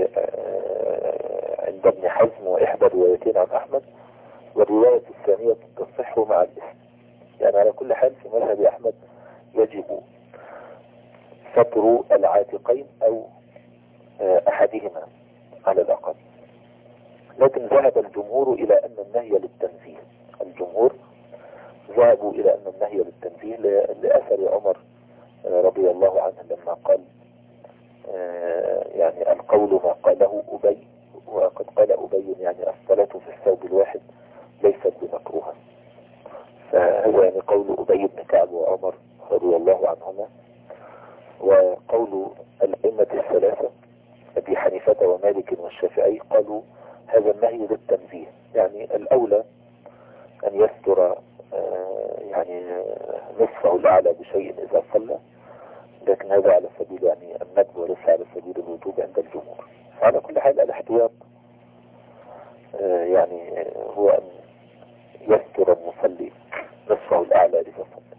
عند ابن حزم وإحدى الروايتين عن أحمد، والرواية الثانية تصح مع الإثم. يعني على كل حال في مذهب أحمد يجب ستر العاتقين أو أحدهما على الأقل، لكن ذهب الجمهور إلى أن النهي للتنزيه. الجمهور ذهبوا إلى أن النهي للتنزيه لأثر عمر رضي الله عنه لما قال يعني القول ما قاله أبي، وقد قال أبي يعني الصلاة في الثوب الواحد ليست بمكروهة، فهذا يعني قول أبي بن كعب وعمر رضي الله عنهما. وقول الأئمة الثلاثة أبي حنيفة ومالك والشافعي قالوا هذا النهي للتنزيه، يعني الأولى أن يستر يعني نصفه الأعلى بشيء إذا صلى، لكن هذا على سبيل يعني الندب وليس على سبيل الوجوب عند الجمهور. على كل حال الاحتياط يعني هو أن يستر المصلي نصفه الأعلى إذا صلى.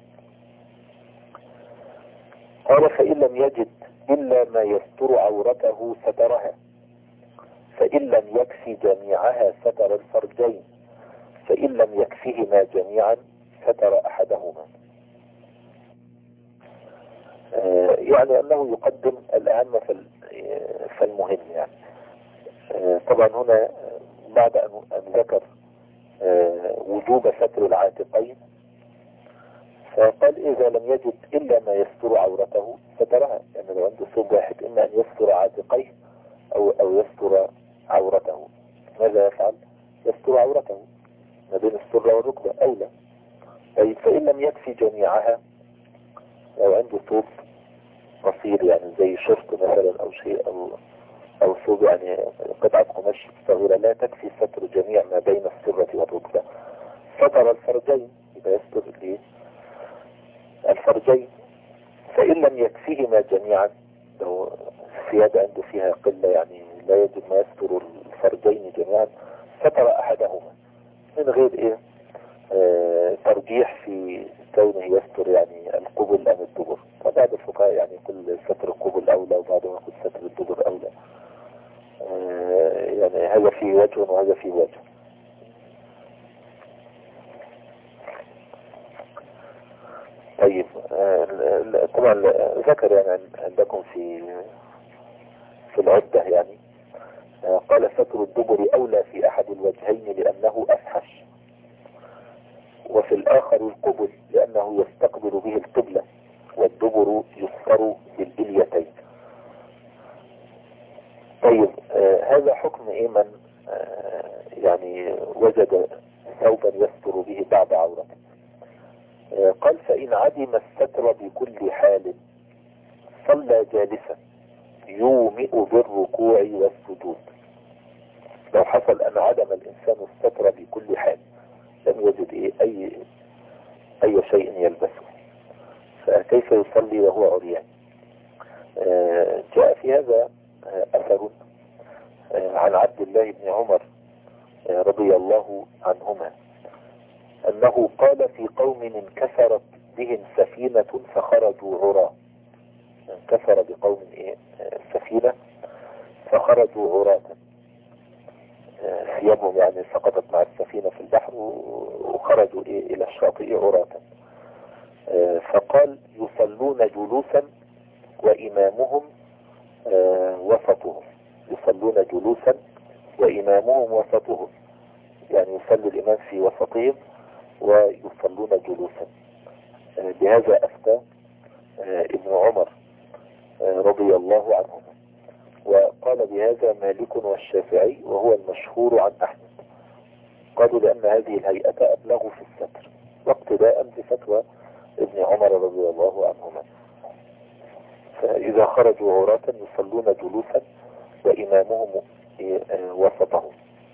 قال فإن لم يجد إلا ما يستر عورته سترها، فإن لم يكفي جميعها ستر الفرجين، فإن لم يكفيهما جميعا ستر أحدهما. يعني أنه يقدم الأهم فالمهم، يعني طبعا هنا بعد أن ذكر وجوب ستر العاتقين، فقال إذا لم يجد إلا ما يستر عورته سترها، يعني لو عنده ثوب واحد إما أن يستر عاتقيه أو يستر عورته، ماذا يفعل؟ يستر عورته ما بين السرة والركبة أولى. طيب فإن لم يكفي جميعها، لو عنده ثوب قصير يعني زي شرط مثلا أو شيء أو ثوب يعني قطعة قماش صغيرة لا تكفي ستر جميع ما بين السرة والركبة، ستر الفرجين، يبقى يستر الفرجين. فإن لم يكفيهما جميعا، لو الثياب عنده فيها قلة يعني لا يجد ما يستر الفرجين جميعا، ستر أحدهما من غير ترجيح في كونه يستر يعني القبل أم الدبر. فبعض الفقهاء يعني كل ستر القبل أولى وبعضهم يقول ستر الدبر أولى، يعني هذا فيه وجه وهذا فيه وجه. طيب طبعا ذكر يعني عندكم في العدة يعني قال ستر الدبر أولى في أحد الوجهين لأنه أفحش، وفي الآخر القبل لأنه يستقبل به القبلة، والدبر يستر بالإليتين. طيب هذا حكم من يعني وجد ثوبا يستر به بعض عورته. قال فإن عدم الستر بكل حال صلى جالسا يومئ بالركوع والسجود. لو حصل أن عدم الإنسان الستر بكل حال، لم يجد أي شيء يلبسه، فكيف يصلي وهو عريان؟ جاء في هذا أثر عن عبد الله بن عمر رضي الله عنهما أنه قال في قوم انكسرت بهم سفينة فخرجوا عراة. انكسر بقوم سفينة فخرجوا عراة، ثيابهم يعني سقطت مع السفينة في البحر وخرجوا إلى الشاطئ عراة. فقال يصلون جلوسا وإمامهم وسطهم. يصلون جلوسا وإمامهم وسطهم، يعني يصلي الإمام في وسطهم ويصلون جلوسا. بهذا أفتى ابن عمر رضي الله عنهما، وقال بهذا مالك والشافعي وهو المشهور عن أحمد. قالوا لأن هذه الهيئة أبلغ في الستر، واقتداء بفتوى ابن عمر رضي الله عنهما. فإذا خرجوا عراة يصلون جلوسا وإمامهم وسطهم.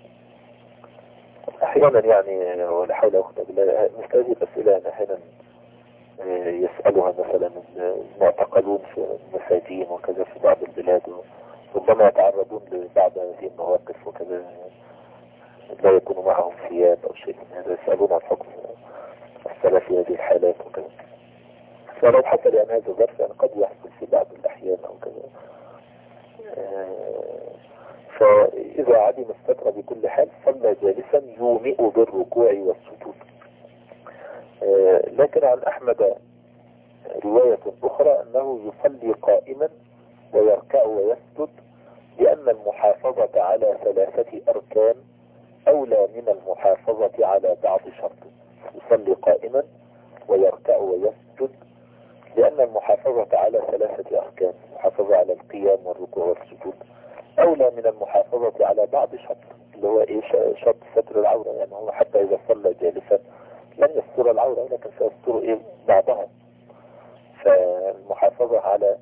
أحيانا يعني ولا حول ولا قوة إلا بالله مثل هذه الأسئلة يعني أحيانا يسألها مثلا المعتقلون في المساجين وكذا في بعض البلاد، ربما يتعرضون لبعض هذه المواقف وكذا، لا يكون معهم ثياب أو شيء من هذا، يسألون عن حكم الصلاة في هذه الحالات وكذا. فلو حصل يعني هذا الظرف يعني قد يحصل في بعض الأحيان أو كذا. فإذا عدم الستر بكل حال صلى جالسا يومئ بالركوع والسجود. لكن عن أحمد رواية أخرى أنه يصلي قائما ويركع ويسجد، لأن المحافظة على 3 أركان أولى من المحافظة على بعض شرط. يصلي قائما ويركع ويسجد لأن المحافظة على 3 أركان، المحافظة على القيام والركوع والسجود أولى من المحافظة على بعض شرط، اللي هو إيه؟ شرط ستر العورة. يعني هو حتى إذا صلى جالسا لن يستر العورة، لكن سيستر إيه؟ بعضها. فالمحافظة على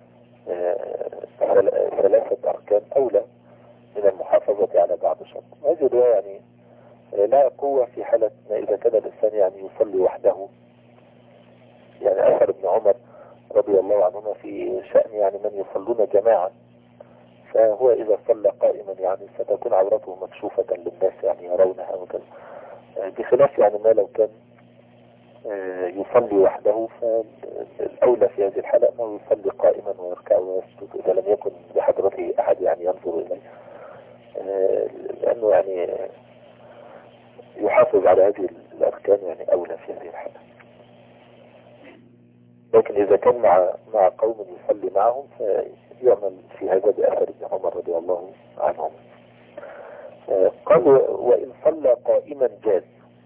3 أركان أولى من المحافظة على بعض شرط. هذه الرواية يعني لا قوة في حالة ما إذا كان الإنسان يعني يصلي وحده. يعني أثر ابن عمر رضي الله عنهما في شأن يعني من يصلون جماعة، فهو إذا صلى قائما يعني ستكون عورته مكشوفة للناس يعني يرونها وكذا، بخلاف يعني ما لو كان يصلي وحده. فالأولى في هذه الحالة أنه يصلي قائما ويركع ويسجد إذا لم يكن بحضرته أحد يعني ينظر إليه، لأنه يعني يحافظ على هذه الأركان يعني أولى في هذه الحالة. لكن إذا كان مع قوم يصلي معهم فيعمل في هذا بأثر ابن عمر رضي الله عنهم. قال وإن صلى قائما جاز.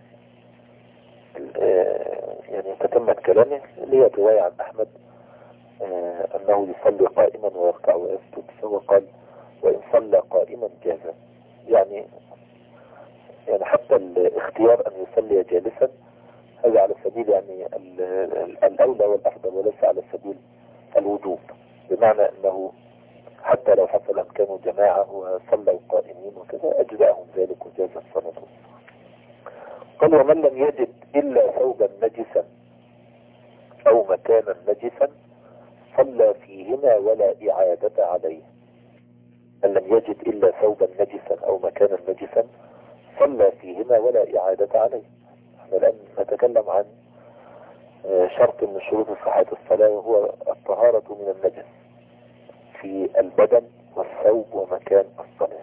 يعني تتمت كلامه اللي هي رواية عن أحمد أنه يصلي قائما ويركع ويسجد، فهو قال وإن صلى قائما جاز. يعني حتى الاختيار أن يصلي جالسا هذا على سبيل يعني الأولى والأفضل، وليس على سبيل الوجوب، بمعنى أنه حتى لو حصل أن كانوا جماعة وصلوا قائمين وكذا أجزاءهم ذلك وجازت صلاته. قال ومن لم يجد إلا ثوبا نجسا أو مكانا نجسا صلى فيهما ولا إعادة عليه. من لم يجد إلا ثوبا نجسا أو مكانا نجسا صلى فيهما ولا إعادة عليه. احنا الآن نتكلم عن شرط من شروط صحة الصلاة، وهو الطهارة من النجس في البدن والثوب ومكان الصلاة.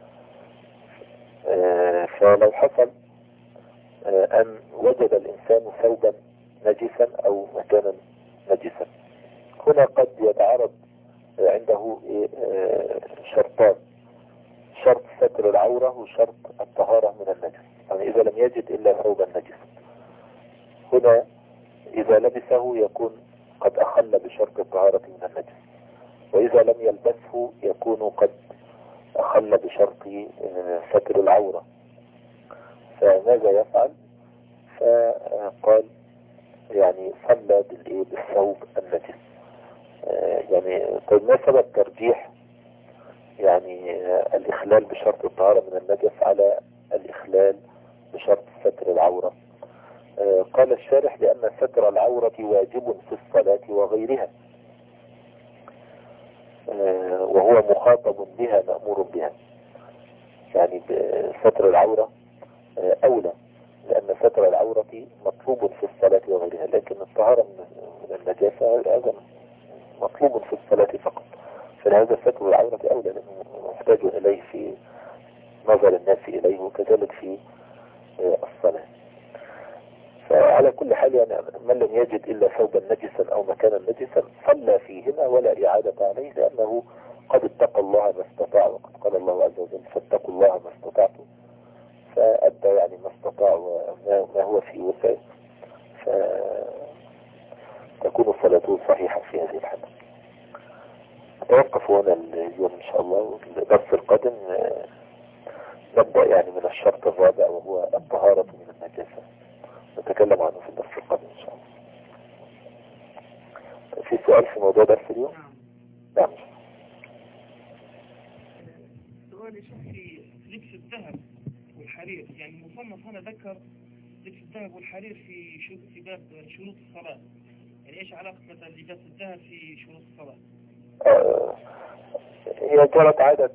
فلو حصل أن وجد الإنسان ثوبا نجسا أو مكانا نجسا، هنا قد يتعارض عنده شرطان: شرط ستر العورة وشرط الطهارة من النجس. يعني إذا لم يجد إلا ثوبا نجسا، هنا إذا لبسه يكون قد أخل بشرط الطهارة من النجس، وإذا لم يلبسه يكون قد أخل بشرط ستر العورة. فماذا يفعل؟ فقال يعني صلى بالثوب النجس. يعني طيب ما سبب ترجيح يعني الإخلال بشرط الطهارة من النجس على الإخلال بشرط ستر العورة؟ قال الشارح لأن ستر العورة واجب في الصلاة وغيرها، وهو مخاطب بها مأمور بها. يعني ستر العورة أولى، لأن ستر العورة مطلوب في الصلاة وغيرها، لكن الطهارة من النجاسة هذا مطلوب في الصلاة فقط. فلهذا ستر العورة أولى، لأنه محتاج إليه في نظر الناس إليه، وكذلك في الصلاة. فعلى كل حال قال يعني من لم يجد إلا ثوبا نجسا أو مكانا نجسا صلى فيهما ولا إعادة عليه، لأنه قد اتقى الله ما استطاع، وقد قال الله عز وجل فاتقوا الله ما استطعتم، فأدى يعني ما استطاع وما هو في وسعه، فتكون صلاته صحيحة في هذه الحالة. نتوقف هنا اليوم إن شاء الله، والدرس القادم نبدأ يعني من الشرط الرابع وهو الطهارة من النجاسة، نتكلم عنه في الدرس القادم إن شاء الله. في سؤال في موضوع درس اليوم؟ نعم. سؤالي في لبس الذهب والحرير، يعني المصنف هنا ذكر لبس الذهب والحرير في باب شروط الصلاة، يعني ايش علاقة مثلا لباس الذهب في شروط الصلاة؟ هي جرت عادة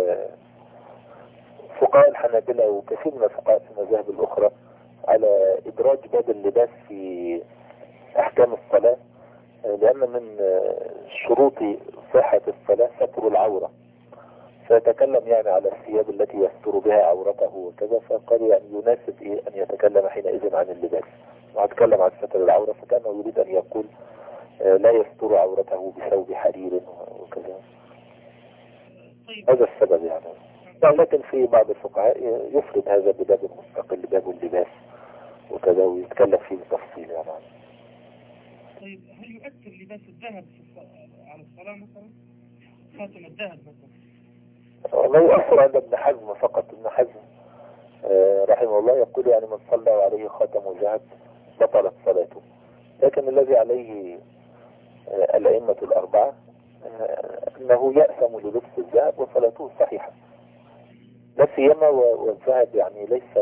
فقهاء الحنابلة وكثير من الفقهاء في المذاهب الأخرى على إدراج باب اللباس في أحكام الصلاة، لأن من شروط صحة الصلاة ستر العورة، فيتكلم يعني على الثياب التي يستر بها عورته وكذا، فقال يعني يناسب أن يتكلم حينئذ عن اللباس ويتكلم عن ستر العورة، فكانه يريد أن يقول لا يستر عورته بثوب حرير وكذا. هذا السبب يعني. لكن في بعض الفقهاء يفرد هذا بباب مستقل، باب اللباس وكذا، ويتكلم فيه بالتفصيل يعني. طيب هل يؤثر لباس الذهب على الصلاة مثلا؟ خاتم الذهب مثلا؟ لا يؤثر عند ابن حزم فقط. ابن حزم رحمه الله يقول يعني من صلى وعليه خاتم ذهب بطلت صلاته، لكن الذي عليه الأئمة الأربعة أنه يأثم للبس الذهب وصلاته صحيحة، لا سيما والذهب يعني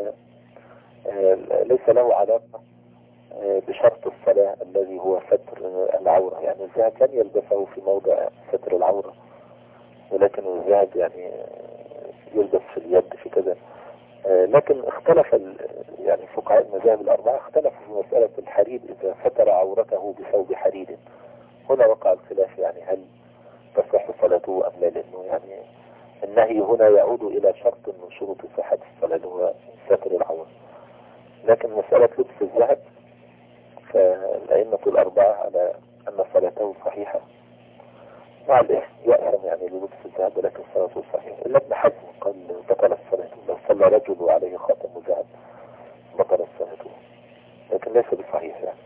ليس له علاقة بشرط الصلاة الذي هو ستر العورة، يعني الذهب لن يلبسه في موضع ستر العورة، ولكن الذهب يعني يلبس في اليد في كذا. لكن اختلف يعني فقهاء المذاهب الأربعة اختلفوا في مسألة الحرير إذا ستر عورته بثوب حرير. هنا وقع الخلاف، يعني هل تصح صلاته أم لا، لأنه يعني النهي هنا يعود إلى شرط من شروط صحة الصلاة اللي هو ستر العورة. لكن مسألة لبس الذهب فالأئمة الأربعة على أن صلاته صحيحة مع الإثم، يأثم يعني للبس الذهب ولكن صلاته صحيحة. إلا ابن حزم قال بطلت صلاته، لو صلى رجل وعليه خاتم ذهب بطلت صلاته، لكن ليس بصحيح يعني.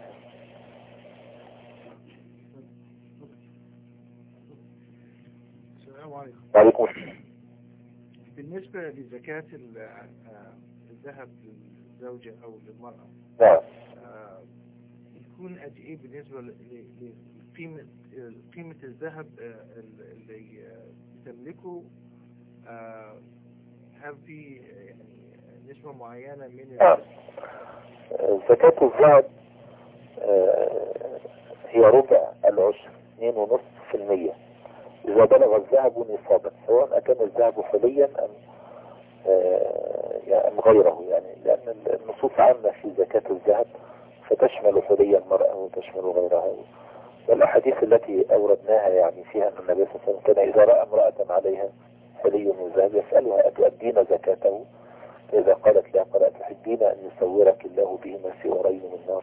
السلام عليكم. وعليكم السلام. بالنسبة لزكاة الذهب للزوجة أو للمرأة، نعم. يكون قد إيه بالنسبة لقيمة الذهب اللي تملكه؟ هل في يعني نسبة معينة من زكاة الذهب هي ربع العشر 2.5%. إذا بلغ الذهب نصابا، سواء أكان الذهب حليا أم غيره، يعني لأن النصوص عامة في زكاة الذهب فتشمل حلي المرأة وتشمل غيرها، والأحاديث التي أوردناها يعني فيها أن النبي صلى الله عليه وسلم كان إذا رأى امرأة عليها حلي من ذهب يسألها أتؤدين زكاته؟ فإذا قالت لا قال أتحبين أن يصورك الله بهما سوارين من نار.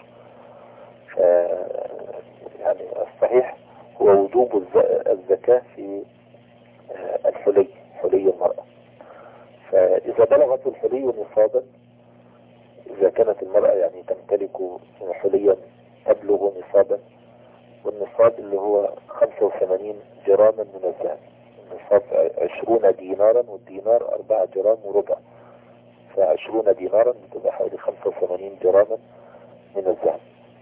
يعني الصحيح هو وجوب الزكاة في الحلي، حلي المرأة. فإذا بلغت الحلي نصابا، إذا كانت المرأة يعني تمتلك حليا تبلغ نصابا، والنصاب اللي هو 85 جراما من الذهب، النصاب 20 دينارا، والدينار 4 جرام وربع، ف20 دينارا بتبقى حوالي 85 جراما من الذهب.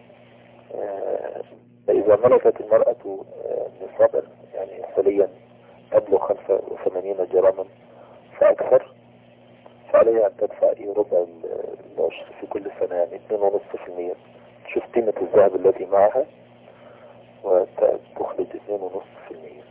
فإذا ملكت المرأة نصابا يعني حليا تبلغ 85 جراما فأكثر، فعليها أن تدفع ربع العشر في كل سنة، يعني 2.5%. تشوف قيمة الذهب الذي معها وتخرج 2.5%.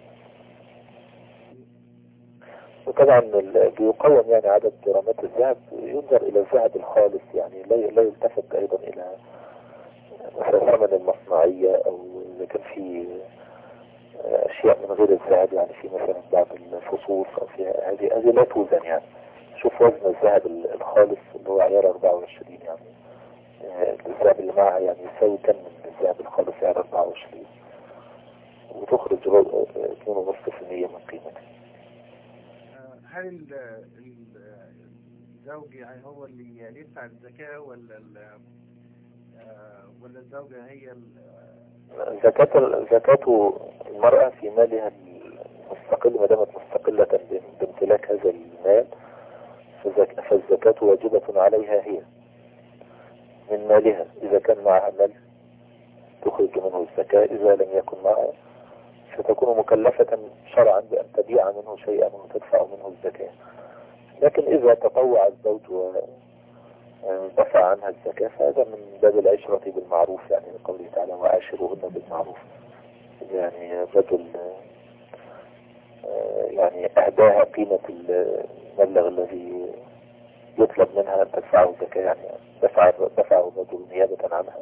وطبعا بيقوم يعني عدد جرامات الذهب، ينظر إلى الذهب الخالص، يعني لا يلتفت أيضا إلى مثلا ثمن المصنعية، أو إذا كان في أشياء من غير الذهب، يعني في مثلا بعض الفصوص أو في هذه لا توزن. يعني شوف وزن الذهب الخالص اللي هو عيار 24 يعني الذهب اللي معها يعني يساوي كم من الذهب الخالص يعني 24، وتخرج 2.5% من قيمته. هل الزوج يعني هو اللي يدفع الزكاة ولا الزوجة هي زكاة المرأة في مالها المستقل ما دامت مستقلة بامتلاك هذا المال، فالزكاة واجبة عليها هي من مالها. إذا كان معها مال تخرج منه الزكاة، إذا لم يكن معها فتكون مكلفة شرعا بأن تبيع منه شيئا وتدفع منه الزكاة. لكن إذا تطوع الزوج ودفع عنها الزكاة فهذا من باب العشرة بالمعروف، يعني قوله تعالى وعاشروهن بالمعروف. يعني الرجل يعني أهداها قيمة المبلغ الذي يطلب منها أن تدفعه الزكاة، يعني دفعه الرجل نيابة عنها،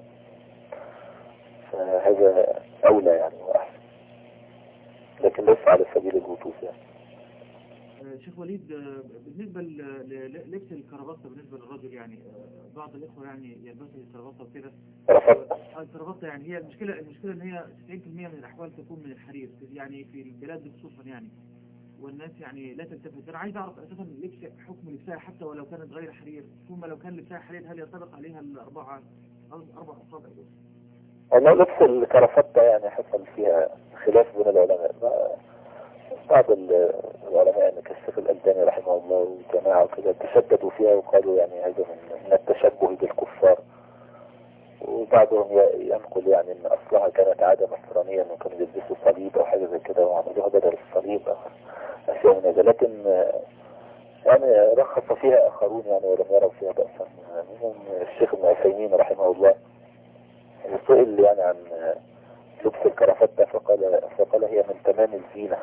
فهذا أولى يعني وأحسن، لكن ليس على سبيل الوجوب يعني. شيخ وليد، بالنسبة للبس الكرافطة بالنسبة للرجل، يعني بعض الإخوة يعني يلبسوا الكرافطة وكده. الكرافطة يعني هي المشكلة إن هي 90% من الأحوال تكون من الحرير، يعني في البلاد خصوصا يعني، والناس يعني لا تلتفت. أنا عايز أعرف أساسا حكم لبسها حتى ولو كانت غير حرير، ثم لو كان لبسها حرير هل ينطبق عليها الأربع أصابع دول؟ أنا لبس الكرافطة يعني حصل فيها خلاف بين العلماء. بعض العلماء يعني كالشيخ الألباني رحمه الله وجماعة وكذا تشددوا فيها وقالوا يعني هذا من التشبه بالكفار، وبعضهم ينقل يعني ان اصلها كانت عادة نصرانية انه كانوا يلبسوا صليب او حاجة زي كده وعملوها بدل الصليب او اشياء من هذا، لكن يعني رخص فيها اخرون يعني ولم يروا فيها بأسا. منهم الشيخ ابن عثيمين رحمه الله سئل يعني عن لبس الكرافتة فقال هي من تمام الزينة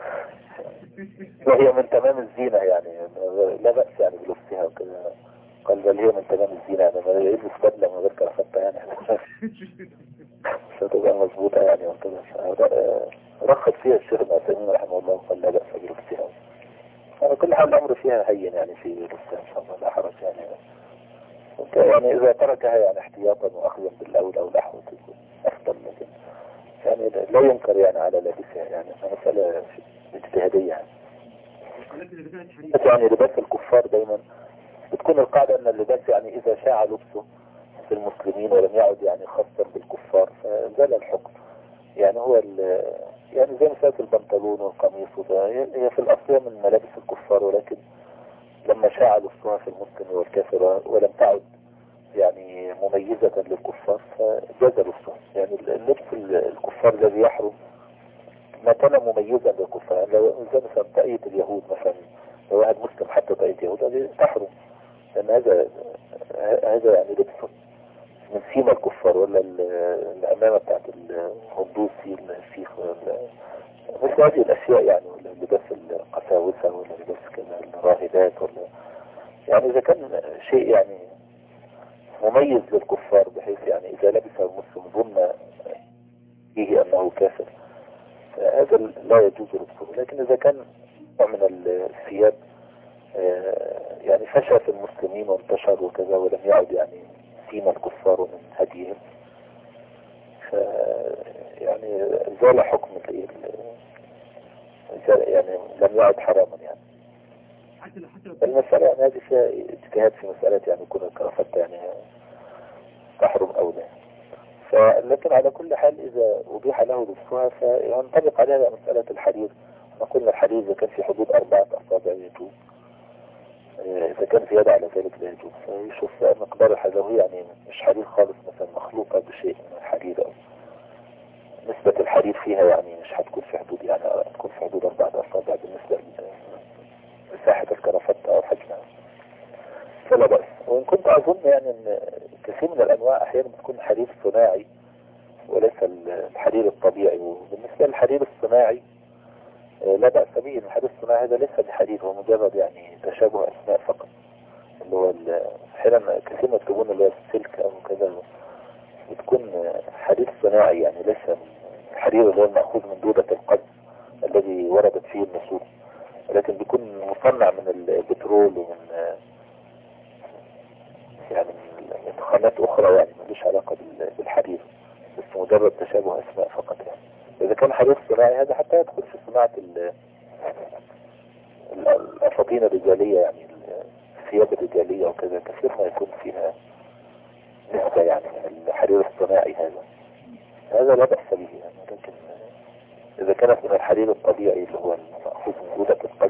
وهي من تمام الزينة يعني لا بأس يعني بلبسها وكذا. قال بل هي من تمام الزينة، يعني ما يلبس بدلة من غير كرافتة يعني ستبقى مظبوطة يعني وكذا. رخص فيها الشيخ ابن عثيمين رحمه الله وقال لا بأس بلبسها. يعني كل حال الأمر فيها هين يعني في لبسها إن شاء الله لا حرج يعني إذا تركها يعني احتياطا وأخذا بالأولى أو الأحوط يكون أفضل، لكن يعني لا ينكر يعني على لابسها، يعني مسألة اجتهادية يعني لباس الكفار دايما بتكون القاعدة أن اللباس يعني إذا شاع لبسه في المسلمين ولم يعد يعني خاصا بالكفار فزال الحكم. يعني هو يعني زي مسألة البنطلون والقميص وده هي في الأصل من ملابس الكفار، ولكن لما شاع لبسها في المسلم والكافر ولم تعد يعني مميزة للكفار فجاز لبسها. يعني اللبس الكفار الذي يحرم ما كان مميزا للكفار، يعني لو زي مثلا طاقية اليهود مثلا، لو واحد مسلم حتى طاقية يهود هذه تحرم، لأن هذا يعني لبس من سيما الكفار. ولا الأمامة بتاعت الهندوسي السيخ مثل هذه الأشياء يعني، ولا لباس القساوسة ولا لباس كذا الراهبات، ولا يعني إذا كان شيء يعني مميز للكفار بحيث يعني إذا لبس المسلم ظن فيه أنه كافر هذا لا يجوز لبسه. لكن إذا كان من الثياب يعني فشى في المسلمين وانتشر وكذا ولم يعد يعني سيما الكفار من هديهم يعني زال حكم يعني لم يعد حراما يعني. المسألة يعني هذه فيها اجتهاد في مسألة يعني يكون الكرافتة يعني تحرم أو لا. لكن على كل حال إذا أبيح له لبسها فينطبق عليها مسألة الحرير. قلنا الحرير إذا كان في حدود 4 أصابع يجوز، إذا كان زيادة على ذلك لا يجوز. فيشوف مقدار الحذوية يعني مش حرير خالص مثلا مخلوقة بشيء من الحرير أو نسبة الحرير فيها يعني مش هتكون في حدود يعني هتكون في حدود 4 أصابع بالنسبة لمساحة الكرافتة أو حجمها فلا بأس. وإن كنت أظن يعني أن كثير من الأنواع أحيانا بتكون حرير صناعي وليس الحرير الطبيعي. وبالنسبة للحرير الصناعي لا بأس به. الحرير الصناعي هذا ليس بحرير، هو مجرد يعني تشابه أسماء فقط، اللي هو أحيانا كثير يكتبون اللي هو السلك أو كذا بتكون حرير صناعي، يعني ليس الحرير اللي هو المأخوذ من دودة القز الذي وردت فيه النصوص، ولكن بيكون مصنع من البترول ومن يعني من خامات أخرى يعني ملوش ملوش علاقة بالحرير، بس مجرد تشابه اسماء فقط يعني. اذا كان حرير صناعي هذا حتى يدخل في صناعة الأساطين الرجالية، يعني الثياب الرجالية وكذا، كثير ما يكون فيها نسبة يعني الحرير الصناعي هذا لا بأس به يعني. لكن إذا كانت من الحرير الطبيعي اللي هو المأخوذ من جودة القلب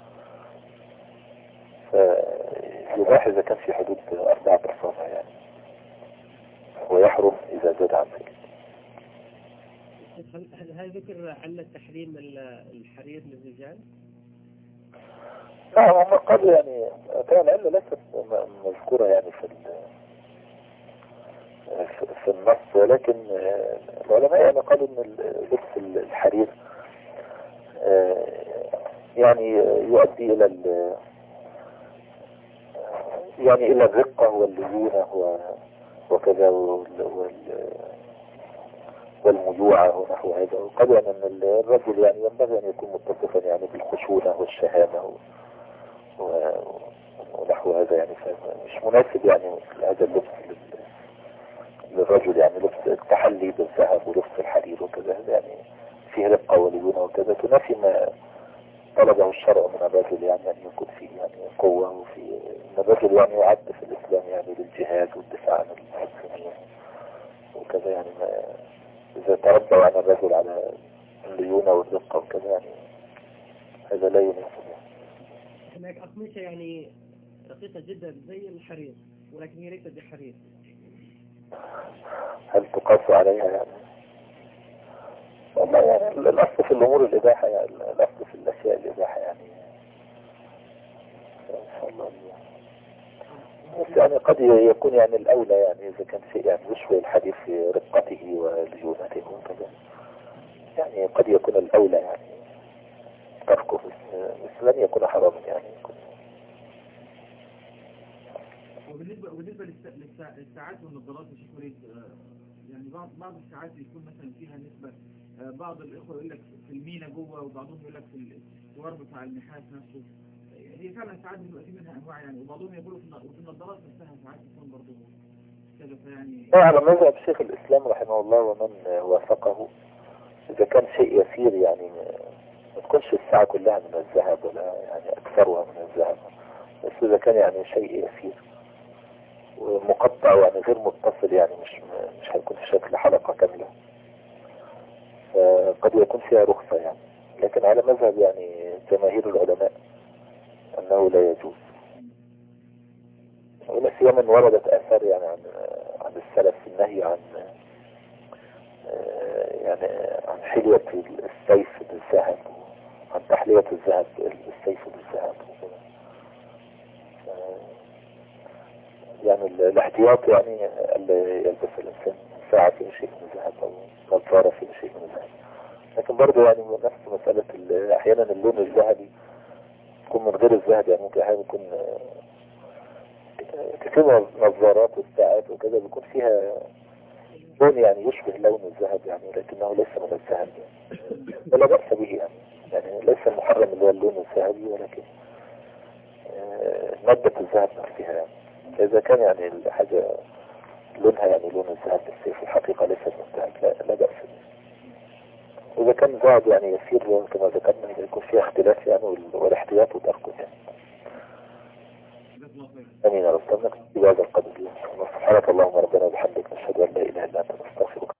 فيباح إذا كان في حدود 4 أصابع يعني، ويحرم إذا زاد عن ذلك. هل ذكر علة تحريم الحرير للرجال؟ نعم، هم قالوا يعني كان العلة ليست مذكورة يعني في النص، ولكن العلماء يعني قالوا ان لبس الحرير يعني يؤدي الى يعني الى الرقة والليونة وكذا والمجوعة ونحو هذا. وقالوا يعني ان الرجل يعني ينبغي ان يكون متصفا يعني بالخشونة والشهامة ونحو هذا يعني، فمش مناسب يعني هذا اللبس للرجل، يعني لبس التحلي بالذهب ولبس الحرير وكذا، هذا يعني فيه رقة وليونة وكذا، تنافي ما طلبه الشرع من الرجل، يعني أن يكون فيه يعني قوة، وفي أن الرجل يعني يعد في الإسلام يعني للجهاد والدفاع عن المسلمين وكذا، يعني ما إذا تربى عن الرجل على الليونة والرقة وكذا يعني هذا لا يناسب. هناك أقمشة يعني رقيقة جدا زي الحرير ولكن هي ليست بحرير، هل تقاس عليها يعني؟ والله يعني الأصل في الأمور الإباحة، يعني الأصل في الأشياء الإباحة يعني إن شاء الله. بس يعني قد يكون يعني الأولى يعني إذا كان شيء يعني يشبه الحديث في رقته وليونته وكذا، يعني قد يكون الأولى يعني تركه، بس لن يكون حراما يعني. وبالنسبة للساعات والنظارات يا شيخ وليد، يعني بعض الساعات يكون مثلا فيها نسبة، بعض الإخوة يقول لك في المينا جوه، وبعضهم يقول لك في الجوار بتاع النحاس نفسه. هي فعلا ساعات بيبقى في منها أنواع يعني، وبعضهم يقولوا في النظارات نفسها ساعات تكون برضه كذا، فيعني على مذهب شيخ الإسلام رحمه الله ومن وافقه، إذا كان شيء يسير يعني ما تكونش الساعة كلها من الذهب ولا يعني أكثرها من الذهب، بس إذا كان يعني شيء يسير ومقطع يعني غير متصل، يعني مش هيكون في شكل حلقة كاملة، قد يكون فيها رخصة يعني. لكن على مذهب يعني جماهير العلماء أنه لا يجوز، ولا سيما وردت آثار يعني عن السلف في النهي عن يعني عن حلية السيف بالذهب، عن تحلية الذهب السيف بالذهب يعني الاحتياط يعني اللي يلبس الإنسان ساعة في شيء من الذهب أو نظارة في شيء من الذهب. لكن برضه يعني نفس مسألة أحيانا اللون الذهبي يكون من غير الذهب، يعني ممكن أحيانا يكون كثير من النظارات والساعات وكذا بيكون فيها لون يعني يشبه لون الذهب يعني، لكنه ليس من الذهب ولا بأس به يعني ليس المحرم اللي هو اللون الذهبي، ولكن مادة الذهب نفسها يعني. إذا كان يعني الحاجة لونها يعني لون الذهب بس في الحقيقة ليست من الذهب لا بأس به. وإذا كان ذهب يعني يسير كما ذكرنا يكون فيها اختلاف يعني، والاحتياط وتركه يعني. أمين يا رب. نكتب بهذا القدر. سبحانك اللهم ربنا وبحمدك نشهد أن لا إله إلا أنت نستغفرك.